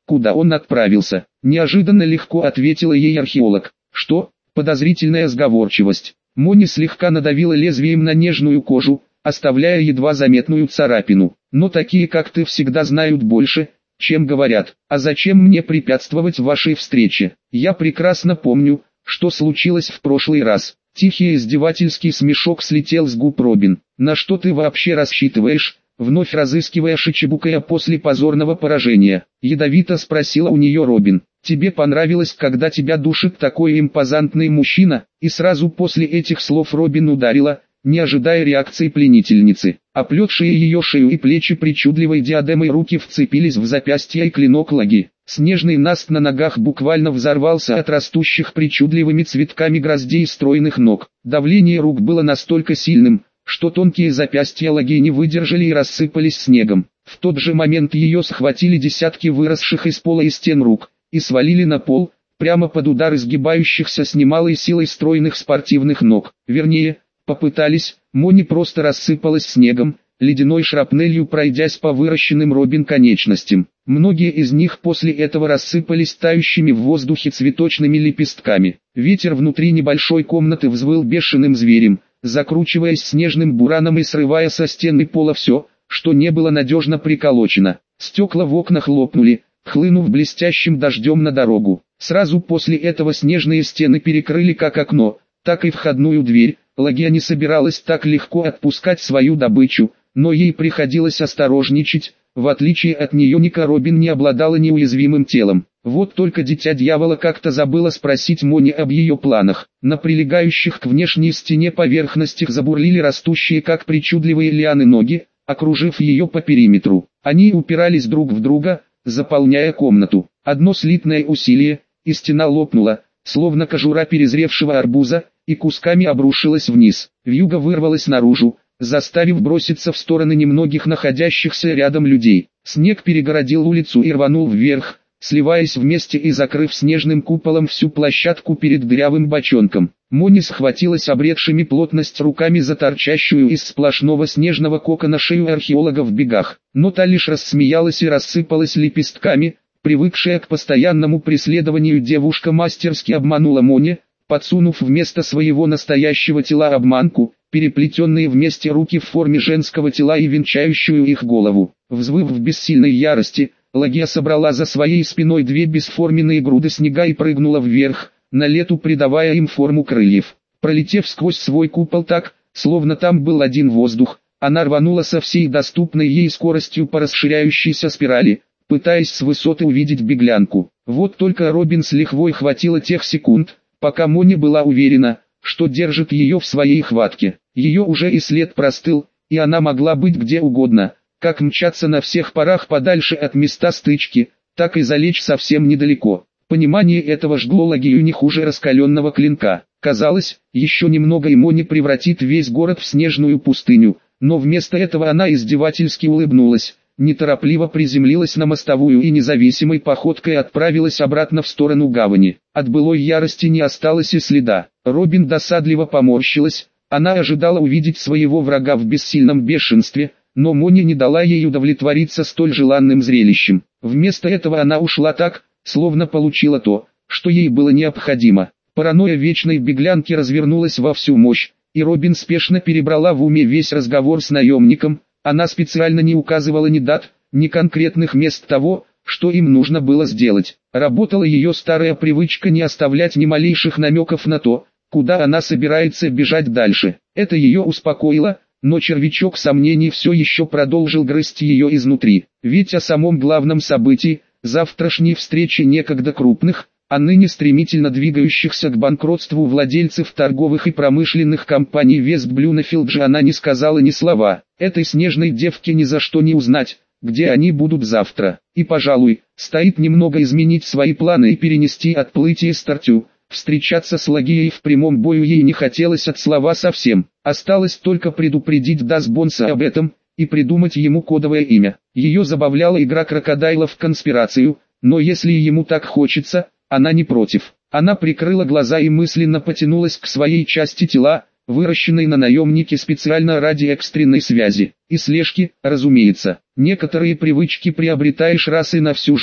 куда он отправился. Неожиданно легко ответила ей археолог. Что? Подозрительная сговорчивость. Мони слегка надавила лезвием на нежную кожу, оставляя едва заметную царапину. Но такие как ты всегда знают больше, чем говорят. А зачем мне препятствовать вашей встрече? Я прекрасно помню, что случилось в прошлый раз. Тихий издевательский смешок слетел с губ Робин. На что ты вообще рассчитываешь, вновь разыскивая Шичибукая после позорного поражения? Ядовито спросила у нее Робин. Тебе понравилось, когда тебя душит такой импозантный мужчина? И сразу после этих слов Робин ударила, не ожидая реакции пленительницы. Оплетшие ее шею и плечи причудливой диадемой руки вцепились в запястье и клинок Лаги. Снежный наст на ногах буквально взорвался от растущих причудливыми цветками гроздей стройных ног. Давление рук было настолько сильным, что тонкие запястья Лаги не выдержали и рассыпались снегом. В тот же момент ее схватили десятки выросших из пола и стен рук и свалили на пол, прямо под удар изгибающихся с немалой силой стройных спортивных ног. Вернее, попытались, Мони просто рассыпалась снегом, ледяной шрапнелью пройдясь по выращенным Робин конечностям. Многие из них после этого рассыпались тающими в воздухе цветочными лепестками. Ветер внутри небольшой комнаты взвыл бешеным зверем, закручиваясь снежным бураном и срывая со стены пола все, что не было надежно приколочено. Стекла в окнах лопнули, хлынув блестящим дождем на дорогу. Сразу после этого снежные стены перекрыли как окно, так и входную дверь. Лагия не собиралась так легко отпускать свою добычу, но ей приходилось осторожничать. В отличие от нее Ника Робин не обладала неуязвимым телом. Вот только дитя дьявола как-то забыла спросить Мони об ее планах. На прилегающих к внешней стене поверхностях забурлили растущие как причудливые лианы ноги, окружив ее по периметру. Они упирались друг в друга, заполняя комнату. Одно слитное усилие, и стена лопнула, словно кожура перезревшего арбуза, и кусками обрушилась вниз. Вьюга вырвалась наружу, заставив броситься в стороны немногих находящихся рядом людей. Снег перегородил улицу и рванул вверх, сливаясь вместе и закрыв снежным куполом всю площадку перед дырявым бочонком. Мони схватилась обретшими плотность руками за торчащую из сплошного снежного кокона шею археолога в бегах, но та лишь рассмеялась и рассыпалась лепестками. Привыкшая к постоянному преследованию девушка мастерски обманула Мони, подсунув вместо своего настоящего тела обманку, переплетенные вместе руки в форме женского тела и венчающую их голову. Взвыв в бессильной ярости, Лагия собрала за своей спиной две бесформенные груды снега и прыгнула вверх, на лету придавая им форму крыльев. Пролетев сквозь свой купол так, словно там был один воздух, она рванула со всей доступной ей скоростью по расширяющейся спирали, пытаясь с высоты увидеть беглянку. Вот только Робин с лихвой хватило тех секунд, пока Мони была уверена, что держит ее в своей хватке. Ее уже и след простыл, и она могла быть где угодно, как мчаться на всех парах подальше от места стычки, так и залечь совсем недалеко. Понимание этого жгло Лагию не хуже раскаленного клинка. Казалось, еще немного и Мони превратит весь город в снежную пустыню, но вместо этого она издевательски улыбнулась, неторопливо приземлилась на мостовую и независимой походкой отправилась обратно в сторону гавани. От былой ярости не осталось и следа. Робин досадливо поморщилась, она ожидала увидеть своего врага в бессильном бешенстве, но Мони не дала ей удовлетвориться столь желанным зрелищем. Вместо этого она ушла так, словно получила то, что ей было необходимо. Паранойя вечной беглянки развернулась во всю мощь, и Робин спешно перебрала в уме весь разговор с наемником. Она специально не указывала ни дат, ни конкретных мест того, что им нужно было сделать. Работала ее старая привычка не оставлять ни малейших намеков на то, куда она собирается бежать дальше. Это ее успокоило, но червячок сомнений все еще продолжил грызть ее изнутри. Ведь о самом главном событии, завтрашней встрече некогда крупных, а ныне стремительно двигающихся к банкротству владельцев торговых и промышленных компаний Вестблюнефилд же она не сказала ни слова. Этой снежной девке ни за что не узнать, где они будут завтра. И, пожалуй, стоит немного изменить свои планы и перенести отплытие с Тартю. Встречаться с Лагией в прямом бою ей не хотелось от слова совсем. Осталось только предупредить Дасбонса об этом и придумать ему кодовое имя. Ее забавляла игра крокодайла в конспирацию, но если ему так хочется, она не против. Она прикрыла глаза и мысленно потянулась к своей части тела, выращенной на наемнике специально ради экстренной связи и слежки, разумеется. Некоторые привычки приобретаешь раз и на всю жизнь.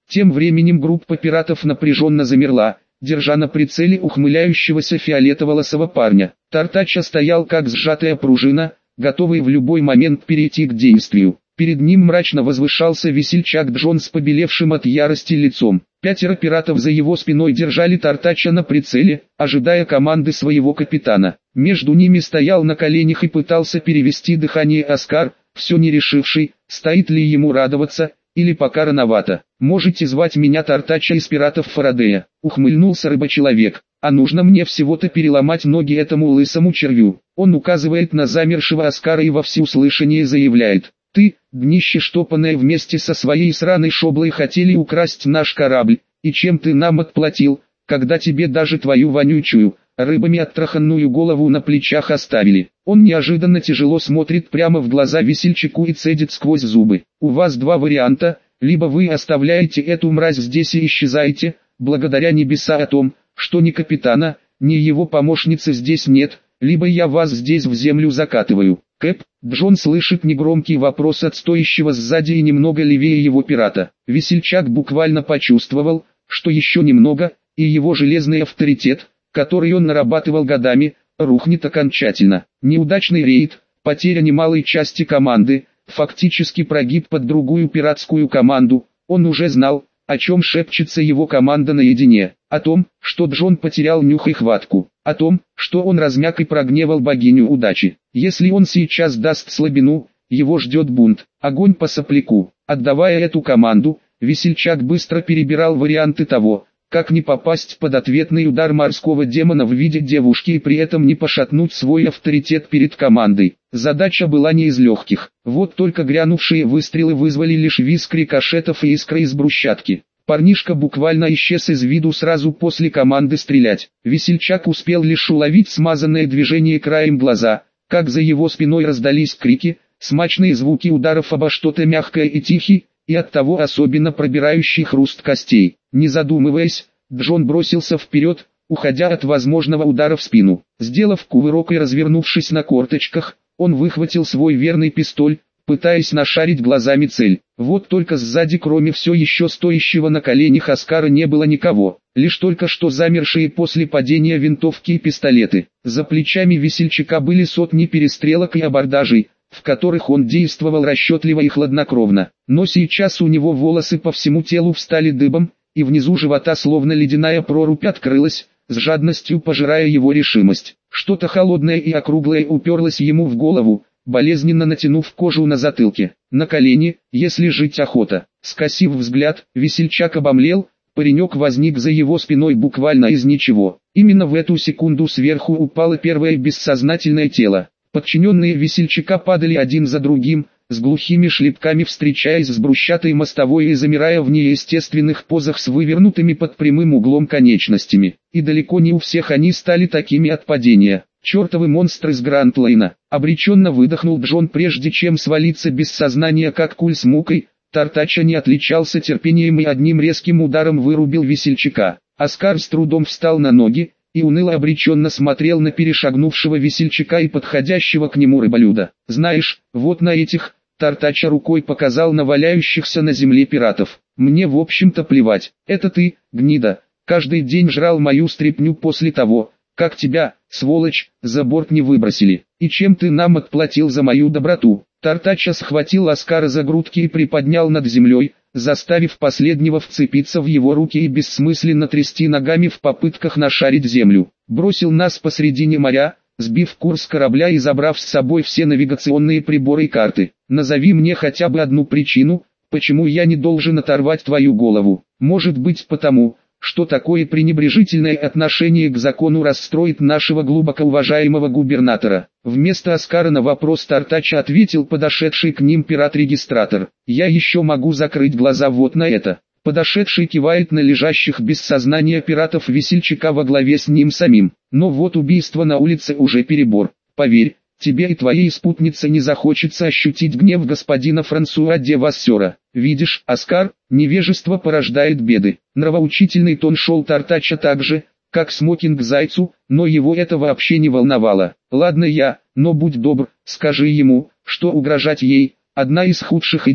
Тем временем группа пиратов напряженно замерла, держа на прицеле ухмыляющегося фиолетоволосого парня. Тартача стоял как сжатая пружина, готовый в любой момент перейти к действию. Перед ним мрачно возвышался весельчак Джон с побелевшим от ярости лицом. Пятеро пиратов за его спиной держали Тартача на прицеле, ожидая команды своего капитана. Между ними стоял на коленях и пытался перевести дыхание Оскар, все не решивший, стоит ли ему радоваться, или пока рановато. «Можете звать меня Тартача из пиратов Фарадея», — ухмыльнулся рыбочеловек. «А нужно мне всего-то переломать ноги этому лысому червю». Он указывает на замершего Оскара и во всеуслышание заявляет: «Ты, днище штопанное, вместе со своей сраной шоблой хотели украсть наш корабль, и чем ты нам отплатил, когда тебе даже твою вонючую, рыбами оттраханную голову на плечах оставили?» Он неожиданно тяжело смотрит прямо в глаза весельчаку и цедит сквозь зубы: «У вас два варианта, либо вы оставляете эту мразь здесь и исчезаете, благодаря небеса о том, что ни капитана, ни его помощницы здесь нет, либо я вас здесь в землю закатываю». «Кэп», Джон слышит негромкий вопрос от стоящего сзади и немного левее его пирата. Весельчак буквально почувствовал, что еще немного, и его железный авторитет, который он нарабатывал годами, рухнет окончательно. Неудачный рейд, потеря немалой части команды, фактически прогиб под другую пиратскую команду. Он уже знал, о чем шепчется его команда наедине. О том, что Джон потерял нюх и хватку. О том, что он размяк и прогневал богиню удачи. Если он сейчас даст слабину, его ждет бунт, огонь по сопляку. Отдавая эту команду, весельчак быстро перебирал варианты того, как не попасть под ответный удар морского демона в виде девушки и при этом не пошатнуть свой авторитет перед командой. Задача была не из легких. Вот только грянувшие выстрелы вызвали лишь визг рикошетов и искры из брусчатки. Парнишка буквально исчез из виду сразу после команды стрелять. Весельчак успел лишь уловить смазанное движение краем глаза, как за его спиной раздались крики, смачные звуки ударов обо что-то мягкое и тихий, и оттого особенно пробирающий хруст костей. Не задумываясь, Джон бросился вперед, уходя от возможного удара в спину. Сделав кувырок и развернувшись на корточках, он выхватил свой верный пистоль, пытаясь нашарить глазами цель. Вот только сзади, кроме все еще стоящего на коленях Оскара, не было никого. Лишь только что замершие после падения винтовки и пистолеты. За плечами весельчака были сотни перестрелок и абордажей, в которых он действовал расчетливо и хладнокровно. Но сейчас у него волосы по всему телу встали дыбом, и внизу живота словно ледяная прорубь открылась, с жадностью пожирая его решимость. Что-то холодное и округлое уперлось ему в голову, болезненно натянув кожу на затылке. На колени, если жить охота. Скосив взгляд, весельчак обомлел, паренек возник за его спиной буквально из ничего. Именно в эту секунду сверху упало первое бессознательное тело. Подчиненные весельчака падали один за другим, с глухими шлепками встречаясь с брусчатой мостовой и замирая в неестественных позах с вывернутыми под прямым углом конечностями. И далеко не у всех они стали такими от падения. «Чертовы монстры с Грантлейна!» — обреченно выдохнул Джон, прежде чем свалиться без сознания как куль с мукой. Тартача не отличался терпением и одним резким ударом вырубил весельчака. Оскар с трудом встал на ноги и уныло обреченно смотрел на перешагнувшего весельчака и подходящего к нему рыболюда. «Знаешь, вот на этих...» — Тартача рукой показал на валяющихся на земле пиратов. «Мне в общем-то плевать. Это ты, гнида, каждый день жрал мою стряпню после того, как тебя, сволочь, за борт не выбросили. И чем ты нам отплатил за мою доброту?» Тартача схватил Оскара за грудки и приподнял над землей, заставив последнего вцепиться в его руки и бессмысленно трясти ногами в попытках нашарить землю. Бросил нас посредине моря, сбив курс корабля и забрав с собой все навигационные приборы и карты. Назови мне хотя бы одну причину, почему я не должен оторвать твою голову. Может быть потому, что такое пренебрежительное отношение к закону расстроит нашего глубоко уважаемого губернатора. Вместо Оскара на вопрос Тартача ответил подошедший к ним пират-регистратор. «Я еще могу закрыть глаза вот на это». Подошедший кивает на лежащих без сознания пиратов весельчака во главе с ним самим. «Но вот убийство на улице уже перебор. Поверь, тебе и твоей спутнице не захочется ощутить гнев господина Франсуа де Вассера. Видишь, Оскар, невежество порождает беды». Нравоучительный тон шел Тартача так же, как смокинг зайцу, но его это вообще не волновало. «Ладно я, но будь добр, скажи ему, что угрожать ей – одна из худших идей,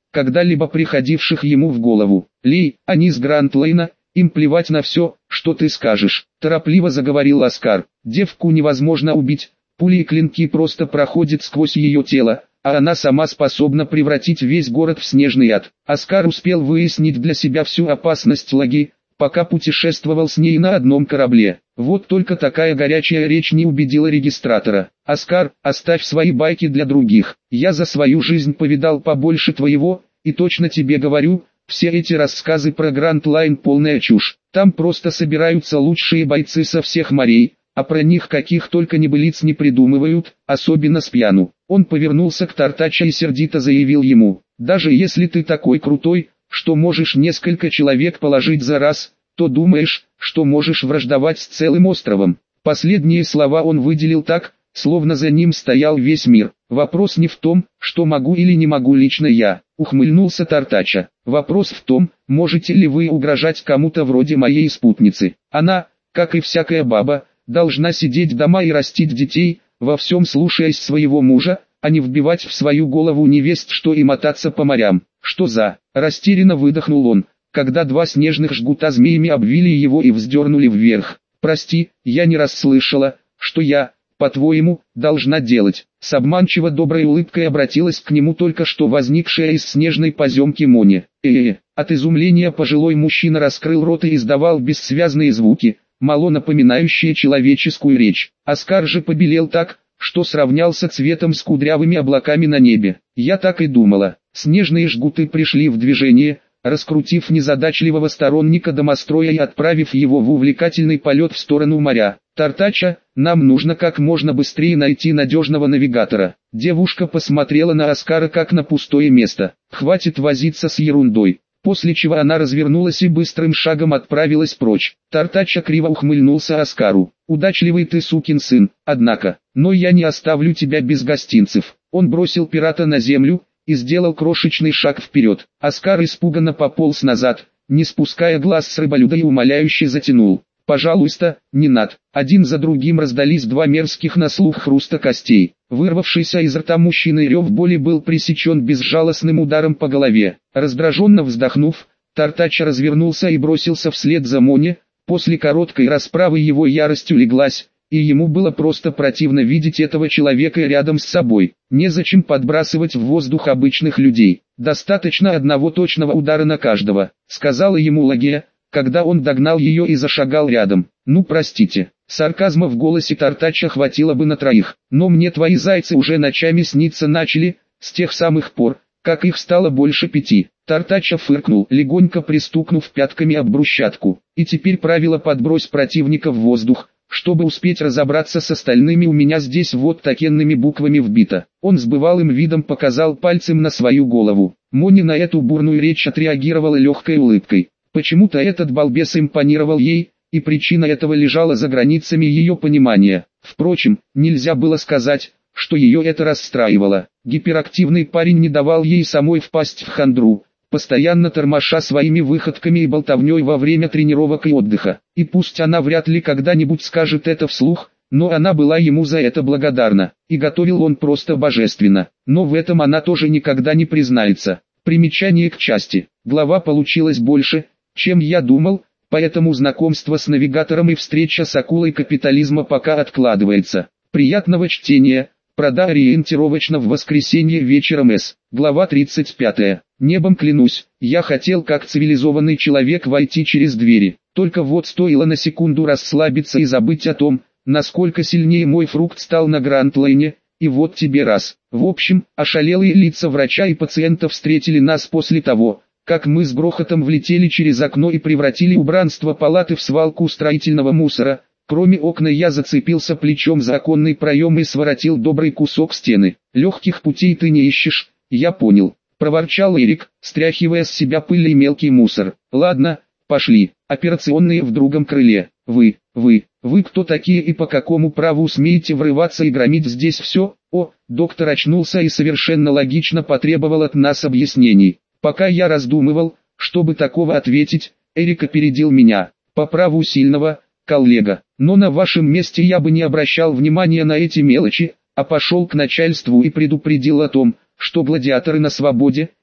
когда-либо приходивших ему в голову. Лей, они с Грант-Лейна, им плевать на все, что ты скажешь, торопливо заговорил Оскар. Девку невозможно убить, пули и клинки просто проходят сквозь ее тело, а она сама способна превратить весь город в снежный ад. Оскар успел выяснить для себя всю опасность Лаги, пока путешествовал с ней на одном корабле. Вот только такая горячая речь не убедила регистратора. «Оскар, оставь свои байки для других. Я за свою жизнь повидал побольше твоего, и точно тебе говорю, все эти рассказы про Гранд Лайн полная чушь. Там просто собираются лучшие бойцы со всех морей, а про них каких только небылиц не придумывают, особенно с пьяну». Он повернулся к Тартача и сердито заявил ему: «Даже если ты такой крутой, что можешь несколько человек положить за раз, то думаешь, что можешь враждовать с целым островом». Последние слова он выделил так, словно за ним стоял весь мир. «Вопрос не в том, что могу или не могу лично я», — ухмыльнулся Тартача. «Вопрос в том, можете ли вы угрожать кому-то вроде моей спутницы. Она, как и всякая баба, должна сидеть дома и растить детей, во всем слушаясь своего мужа, а не вбивать в свою голову невесть что и мотаться по морям». «Что за...» — растерянно выдохнул он, когда два снежных жгута змеями обвили его и вздернули вверх. «Прости, я не расслышала, что я, по-твоему, должна делать?» С обманчиво доброй улыбкой обратилась к нему только что возникшая из снежной поземки Мони. э От изумления пожилой мужчина раскрыл рот и издавал бессвязные звуки, мало напоминающие человеческую речь. Оскар же побелел так, что сравнялся цветом с кудрявыми облаками на небе. «Я так и думала». Снежные жгуты пришли в движение, раскрутив незадачливого сторонника домостроя и отправив его в увлекательный полет в сторону моря. «Тартача, нам нужно как можно быстрее найти надежного навигатора». Девушка посмотрела на Оскара как на пустое место. «Хватит возиться с ерундой». После чего она развернулась и быстрым шагом отправилась прочь. Тартача криво ухмыльнулся Оскару. «Удачливый ты сукин сын, однако, но я не оставлю тебя без гостинцев». Он бросил пирата на землю и сделал крошечный шаг вперед. Оскар испуганно пополз назад, не спуская глаз с рыболюда, и умоляюще затянул: «Пожалуйста, не надо». Один за другим раздались два мерзких на слух хруста костей. Вырвавшийся из рта мужчины рев боли был пресечен безжалостным ударом по голове. Раздраженно вздохнув, Тартача развернулся и бросился вслед за Мони. После короткой расправы его ярость улеглась, и ему было просто противно видеть этого человека рядом с собой. Незачем подбрасывать в воздух обычных людей. «Достаточно одного точного удара на каждого», — сказала ему Лагия, когда он догнал ее и зашагал рядом. «Ну простите». Сарказма в голосе Тартача хватило бы на троих. «Но мне твои зайцы уже ночами сниться начали, с тех самых пор, как их стало больше пяти». Тартача фыркнул, легонько пристукнув пятками об брусчатку. «И теперь правило: подбрось противника в воздух. Чтобы успеть разобраться с остальными, у меня здесь вот такенными буквами вбито». Он с бывалым видом показал пальцем на свою голову. Мони на эту бурную речь отреагировала легкой улыбкой. Почему-то этот балбес импонировал ей, и причина этого лежала за границами ее понимания. Впрочем, нельзя было сказать, что ее это расстраивало. Гиперактивный парень не давал ей самой впасть в хандру, постоянно тормоша своими выходками и болтовней во время тренировок и отдыха. И пусть она вряд ли когда-нибудь скажет это вслух, но она была ему за это благодарна, и готовил он просто божественно. Но в этом она тоже никогда не признается. Примечание к части. Глава получилась больше, чем я думал, поэтому знакомство с навигатором и встреча с акулой капитализма пока откладывается. Приятного чтения. Прода ориентировочно в воскресенье вечером с. Глава тридцать пятая. Небом клянусь, я хотел как цивилизованный человек войти через двери. Только вот стоило на секунду расслабиться и забыть о том, насколько сильнее мой фрукт стал на Гранд-Лайне, и вот тебе раз. В общем, ошалелые лица врача и пациента встретили нас после того, как мы с грохотом влетели через окно и превратили убранство палаты в свалку строительного мусора. Кроме окна я зацепился плечом за оконный проем и своротил добрый кусок стены. «Легких путей ты не ищешь, я понял», — проворчал Эрик, стряхивая с себя пыль и мелкий мусор. «Ладно, пошли. Операционные в другом крыле. Вы, вы, вы кто такие и по какому праву смеете врываться и громить здесь все?» О, доктор очнулся и совершенно логично потребовал от нас объяснений. Пока я раздумывал, чтобы такого ответить, Эрик опередил меня. «По праву сильного, коллега, но на вашем месте я бы не обращал внимания на эти мелочи, а пошел к начальству и предупредил о том, что гладиаторы на свободе,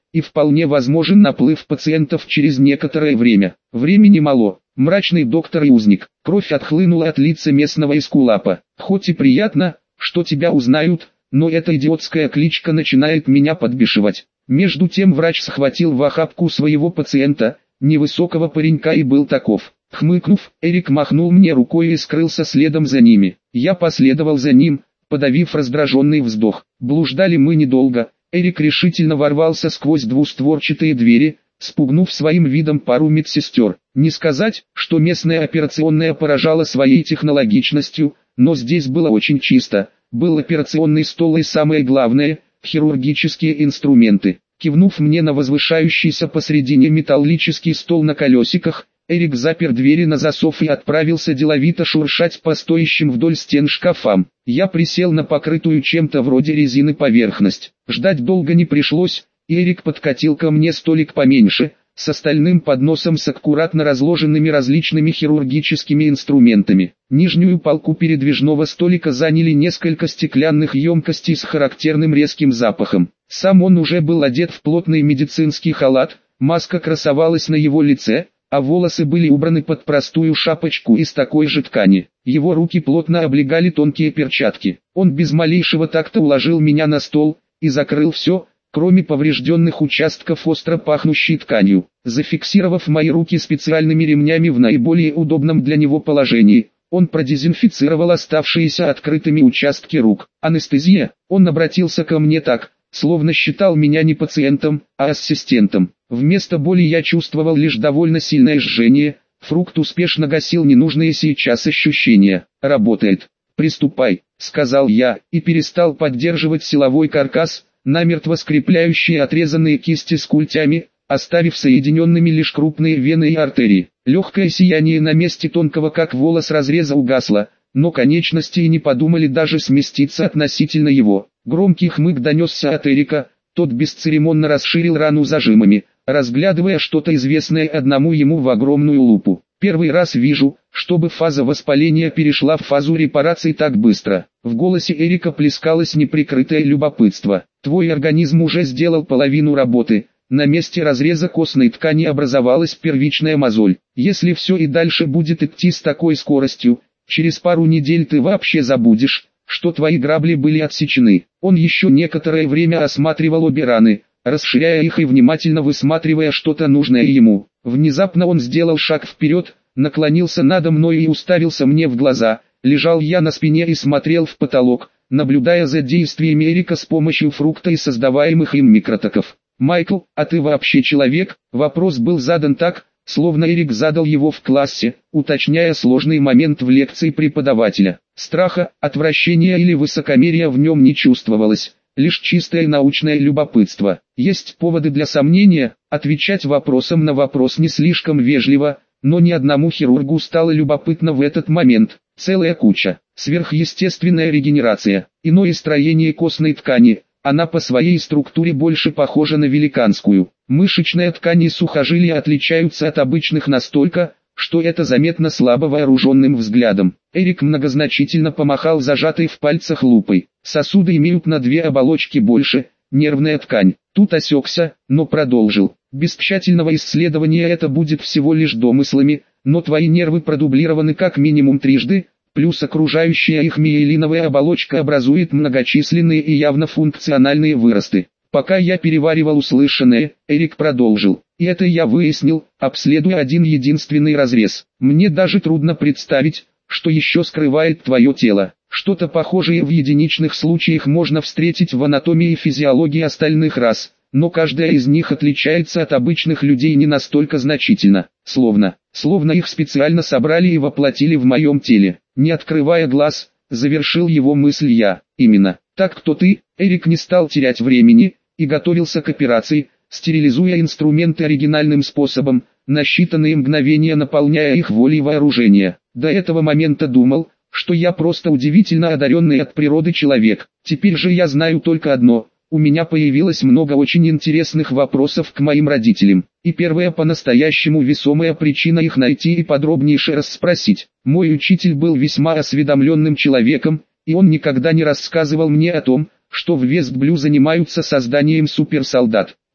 и вполне возможен наплыв пациентов через некоторое время. Времени мало. Мрачный доктор и узник. Кровь отхлынула от лица местного эскулапа. Хоть и приятно, что тебя узнают, но эта идиотская кличка начинает меня подбешивать. Между тем врач схватил в охапку своего пациента, невысокого паренька, и был таков. Хмыкнув, Эрик махнул мне рукой и скрылся следом за ними. Я последовал за ним, подавив раздраженный вздох. Блуждали мы недолго. Эрик решительно ворвался сквозь двустворчатые двери, спугнув своим видом пару медсестер. Не сказать, что местная операционная поражала своей технологичностью, но здесь было очень чисто. Был операционный стол и, самое главное, хирургические инструменты. Кивнув мне на возвышающийся посредине металлический стол на колесиках, Эрик запер двери на засов и отправился деловито шуршать по стоящим вдоль стен шкафам. Я присел на покрытую чем-то вроде резины поверхность. Ждать долго не пришлось, и Эрик подкатил ко мне столик поменьше, с остальным подносом с аккуратно разложенными различными хирургическими инструментами. Нижнюю полку передвижного столика заняли несколько стеклянных емкостей с характерным резким запахом. Сам он уже был одет в плотный медицинский халат, маска красовалась на его лице, а волосы были убраны под простую шапочку из такой же ткани. Его руки плотно облегали тонкие перчатки. Он без малейшего такта уложил меня на стол и закрыл все, кроме поврежденных участков остро пахнущей тканью. Зафиксировав мои руки специальными ремнями в наиболее удобном для него положении, он продезинфицировал оставшиеся открытыми участки рук. Анестезия. Он обратился ко мне так, словно считал меня не пациентом, а ассистентом. Вместо боли я чувствовал лишь довольно сильное жжение. Фрукт успешно гасил ненужные сейчас ощущения. «Работает. Приступай», — сказал я, и перестал поддерживать силовой каркас, намертво скрепляющий отрезанные кисти с культями, оставив соединенными лишь крупные вены и артерии. Легкое сияние на месте тонкого как волос разреза угасло, но конечности и не подумали даже сместиться относительно его. Громкий хмык донесся от Эрика, тот бесцеремонно расширил рану зажимами, разглядывая что-то известное одному ему в огромную лупу. «Первый раз вижу, чтобы фаза воспаления перешла в фазу репараций так быстро». В голосе Эрика плескалось неприкрытое любопытство. «Твой организм уже сделал половину работы. На месте разреза костной ткани образовалась первичная мозоль. Если все и дальше будет идти с такой скоростью, через пару недель ты вообще забудешь, что твои грабли были отсечены». Он еще некоторое время осматривал обе раны, расширяя их и внимательно высматривая что-то нужное ему. Внезапно он сделал шаг вперед, наклонился надо мной и уставился мне в глаза. Лежал я на спине и смотрел в потолок, наблюдая за действиями Эрика с помощью фрукта и создаваемых им микротоков. «Майкл, а ты вообще человек?» Вопрос был задан так, словно Эрик задал его в классе, уточняя сложный момент в лекции преподавателя. Страха, отвращения или высокомерия в нем не чувствовалось, лишь чистое научное любопытство. Есть поводы для сомнения, отвечать вопросом на вопрос не слишком вежливо, но ни одному хирургу стало любопытно в этот момент. Целая куча. Сверхъестественная регенерация, иное строение костной ткани. Она по своей структуре больше похожа на великанскую. Мышечная ткань и сухожилия отличаются от обычных настолько, что это заметно слабо вооруженным взглядом. Эрик многозначительно помахал зажатой в пальцах лупой. Сосуды имеют на две оболочки больше, нервная ткань. Тут осекся, но продолжил. Без тщательного исследования это будет всего лишь домыслами, но твои нервы продублированы как минимум трижды, плюс окружающая их миелиновая оболочка образует многочисленные и явно функциональные выросты. Пока я переваривал услышанное, Эрик продолжил. И это я выяснил, обследуя один единственный разрез. Мне даже трудно представить, что еще скрывает твое тело. Что-то похожее в единичных случаях можно встретить в анатомии и физиологии остальных рас, но каждая из них отличается от обычных людей не настолько значительно, словно, словно их специально собрали и воплотили в моем теле. Не открывая глаз, завершил его мысль я. Именно. Так кто ты? Эрик не стал терять времени и готовился к операции, стерилизуя инструменты оригинальным способом, на считанные мгновения наполняя их волей вооружения. До этого момента думал, что я просто удивительно одаренный от природы человек. Теперь же я знаю только одно. У меня появилось много очень интересных вопросов к моим родителям. И первая по-настоящему весомая причина их найти и подробнейше расспросить. Мой учитель был весьма осведомленным человеком, и он никогда не рассказывал мне о том, что в Вестблю занимаются созданием суперсолдат.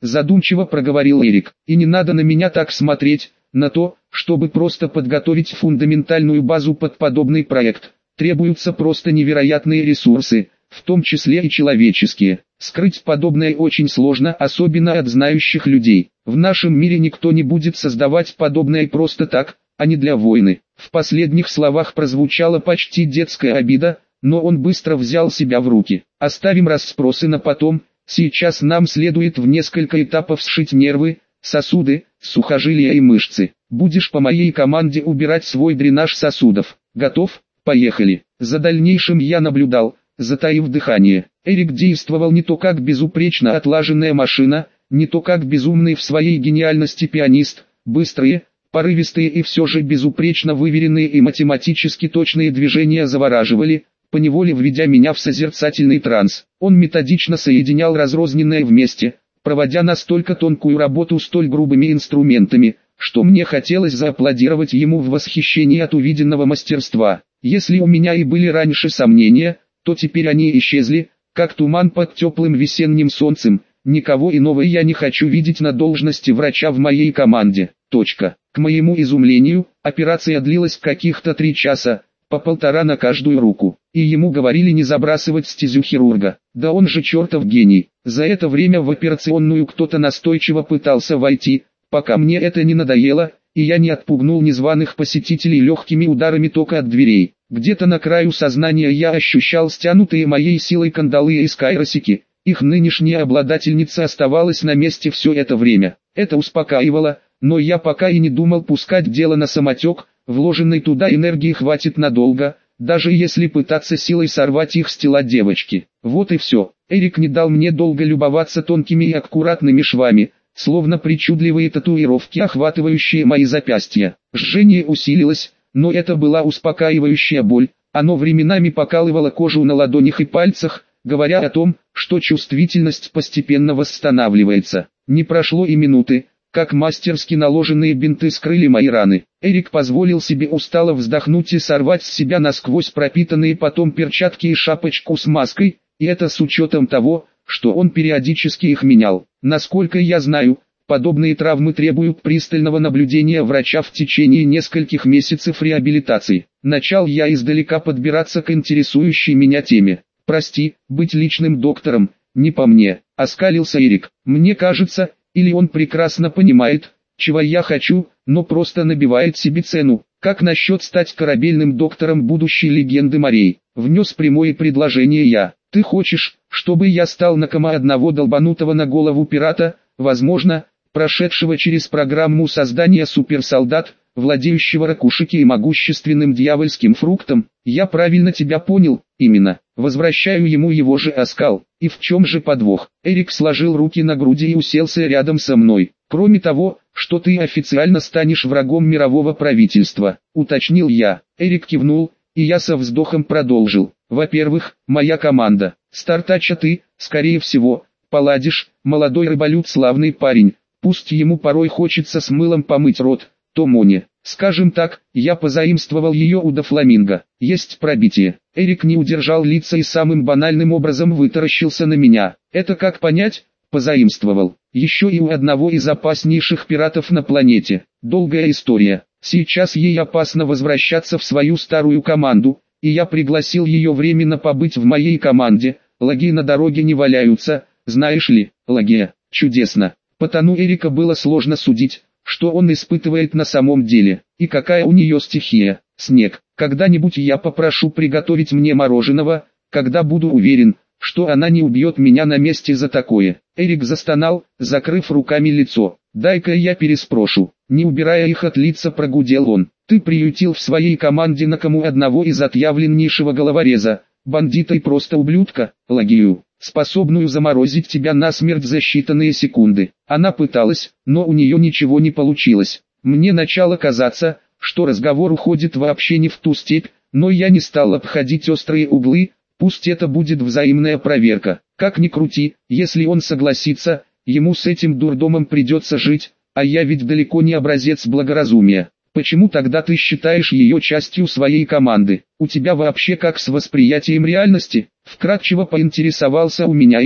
задумчиво проговорил Эрик. И не надо на меня так смотреть, на то, чтобы просто подготовить фундаментальную базу под подобный проект. Требуются просто невероятные ресурсы, в том числе и человеческие. Скрыть подобное очень сложно, особенно от знающих людей. В нашем мире никто не будет создавать подобное просто так, а не для войны. В последних словах прозвучала почти детская обида, но он быстро взял себя в руки. Оставим расспросы на потом, сейчас нам следует в несколько этапов сшить нервы, сосуды, сухожилия и мышцы. Будешь по моей команде убирать свой дренаж сосудов. Готов? Поехали. За дальнейшим я наблюдал, затаив дыхание. Эрик действовал не то как безупречно отлаженная машина, не то как безумный в своей гениальности пианист. Быстрые, порывистые и все же безупречно выверенные и математически точные движения завораживали, поневоле введя меня в созерцательный транс. Он методично соединял разрозненное вместе, проводя настолько тонкую работу столь грубыми инструментами, что мне хотелось зааплодировать ему в восхищении от увиденного мастерства. Если у меня и были раньше сомнения, то теперь они исчезли, как туман под теплым весенним солнцем. Никого иного я не хочу видеть на должности врача в моей команде. Точка. К моему изумлению, операция длилась каких-то три часа, по полтора на каждую руку. И ему говорили не забрасывать стезю хирурга. Да он же чертов гений. За это время в операционную кто-то настойчиво пытался войти, пока мне это не надоело, и я не отпугнул незваных посетителей легкими ударами тока от дверей. Где-то на краю сознания я ощущал стянутые моей силой кандалы и скайросики. Их нынешняя обладательница оставалась на месте все это время. Это успокаивало, но я пока и не думал пускать дело на самотек, вложенной туда энергии хватит надолго, даже если пытаться силой сорвать их с тела девочки. Вот и все. Эрик не дал мне долго любоваться тонкими и аккуратными швами, словно причудливые татуировки, охватывающие мои запястья. Жжение усилилось, но это была успокаивающая боль, оно временами покалывало кожу на ладонях и пальцах, говоря о том, что чувствительность постепенно восстанавливается. Не прошло и минуты, как мастерски наложенные бинты скрыли мои раны. Эрик позволил себе устало вздохнуть и сорвать с себя насквозь пропитанные потом перчатки и шапочку с маской, и это с учетом того, что он периодически их менял. Насколько я знаю, подобные травмы требуют пристального наблюдения врача в течение нескольких месяцев реабилитации. Начал я издалека подбираться к интересующей меня теме. «Прости, быть личным доктором, не по мне», — оскалился Эрик. «Мне кажется, или он прекрасно понимает, чего я хочу, но просто набивает себе цену. Как насчет стать корабельным доктором будущей легенды морей?» Внес прямое предложение я. «Ты хочешь, чтобы я стал накома одного долбанутого на голову пирата, возможно, прошедшего через программу создания суперсолдат, владеющего ракушики и могущественным дьявольским фруктом? Я правильно тебя понял, именно. Возвращаю ему его же оскал. И в чем же подвох?» Эрик сложил руки на груди и уселся рядом со мной. «Кроме того, что ты официально станешь врагом мирового правительства», уточнил я. Эрик кивнул, и я со вздохом продолжил. «Во-первых, моя команда. Стартача ты, скорее всего, поладишь, молодой рыболюд славный парень, пусть ему порой хочется с мылом помыть рот, то Моне. Скажем так, я позаимствовал ее у Дофламинго. Есть пробитие». Эрик не удержал лица и самым банальным образом вытаращился на меня. «Это как понять?» «Позаимствовал. Еще и у одного из опаснейших пиратов на планете. Долгая история. Сейчас ей опасно возвращаться в свою старую команду, и я пригласил ее временно побыть в моей команде. Лаги на дороге не валяются, знаешь ли, лагия. Чудесно». По тону Эрика было сложно судить, что он испытывает на самом деле, и какая у нее стихия. «Снег. Когда-нибудь я попрошу приготовить мне мороженого, когда буду уверен, что она не убьет меня на месте за такое». Эрик застонал, закрыв руками лицо. «Дай-ка я переспрошу». Не убирая их от лица, прогудел он. «Ты приютил в своей команде на кому одного из отъявленнейшего головореза, бандита и просто ублюдка, лагию, способную заморозить тебя насмерть за считанные секунды». Она пыталась, но у нее ничего не получилось. Мне начало казаться, что разговор уходит вообще не в ту степь, но я не стал обходить острые углы, пусть это будет взаимная проверка. Как ни крути, если он согласится, ему с этим дурдомом придется жить, а я ведь далеко не образец благоразумия. «Почему тогда ты считаешь ее частью своей команды? У тебя вообще как с восприятием реальности?» Вкратчиво поинтересовался у меня Эрик.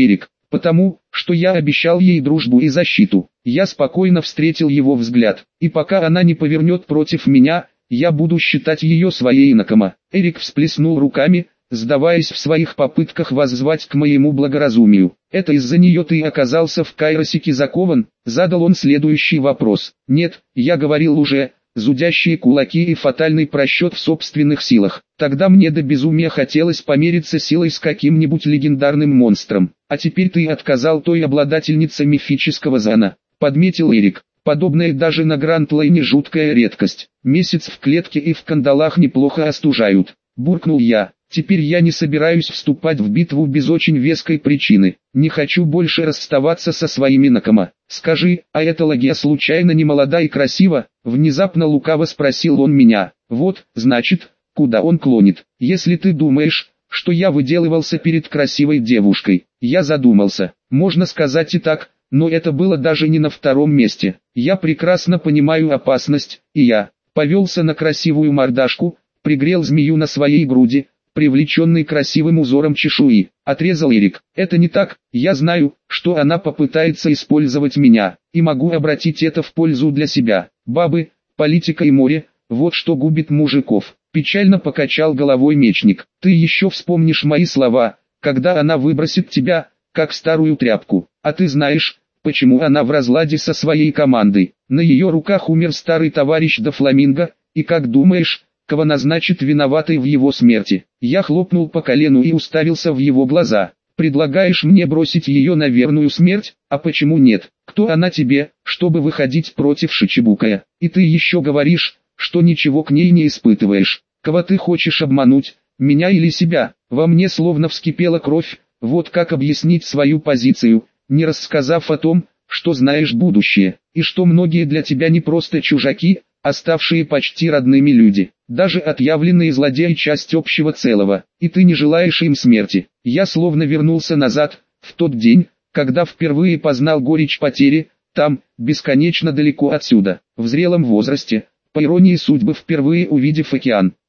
Потому, что я обещал ей дружбу и защиту. Я спокойно встретил его взгляд. И пока она не повернет против меня, я буду считать ее своей Накама. Эрик всплеснул руками, сдаваясь в своих попытках воззвать к моему благоразумию. «Это из-за нее ты оказался в Кайросике закован?» Задал он следующий вопрос. «Нет, я говорил уже, зудящие кулаки и фатальный просчет в собственных силах. Тогда мне до безумия хотелось помериться силой с каким-нибудь легендарным монстром. А теперь ты отказал той обладательнице мифического зана», подметил Эрик. «Подобное даже на Гранд-Лайне жуткая редкость. Месяц в клетке и в кандалах неплохо остужают», буркнул я. «Теперь я не собираюсь вступать в битву без очень веской причины. Не хочу больше расставаться со своими Накама. Скажи, а эта Лагия случайно не молода и красива?» Внезапно лукаво спросил он меня. «Вот, значит, куда он клонит. Если ты думаешь, что я выделывался перед красивой девушкой». Я задумался. Можно сказать и так, но это было даже не на втором месте. Я прекрасно понимаю опасность, и я повелся на красивую мордашку, пригрел змею на своей груди, привлеченный красивым узором чешуи. Отрезал Эрик. «Это не так, я знаю, что она попытается использовать меня, и могу обратить это в пользу для себя. Бабы, политика и море, вот что губит мужиков». Печально покачал головой мечник. «Ты еще вспомнишь мои слова, когда она выбросит тебя, как старую тряпку. А ты знаешь, почему она в разладе со своей командой? На ее руках умер старый товарищ до Фламинго, и как думаешь, кого назначит виноватой в его смерти?» Я хлопнул по колену и уставился в его глаза. «Предлагаешь мне бросить ее на верную смерть? А почему нет? Кто она тебе, чтобы выходить против Шичибукая? И ты еще говоришь, что ничего к ней не испытываешь. Кого ты хочешь обмануть, меня или себя?» Во мне словно вскипела кровь. Вот как объяснить свою позицию, не рассказав о том, что знаешь будущее, и что многие для тебя не просто чужаки, а ставшие почти родными люди, даже отъявленные злодеи часть общего целого, и ты не желаешь им смерти. Я словно вернулся назад, в тот день, когда впервые познал горечь потери, там, бесконечно далеко отсюда, в зрелом возрасте, по иронии судьбы впервые увидев океан.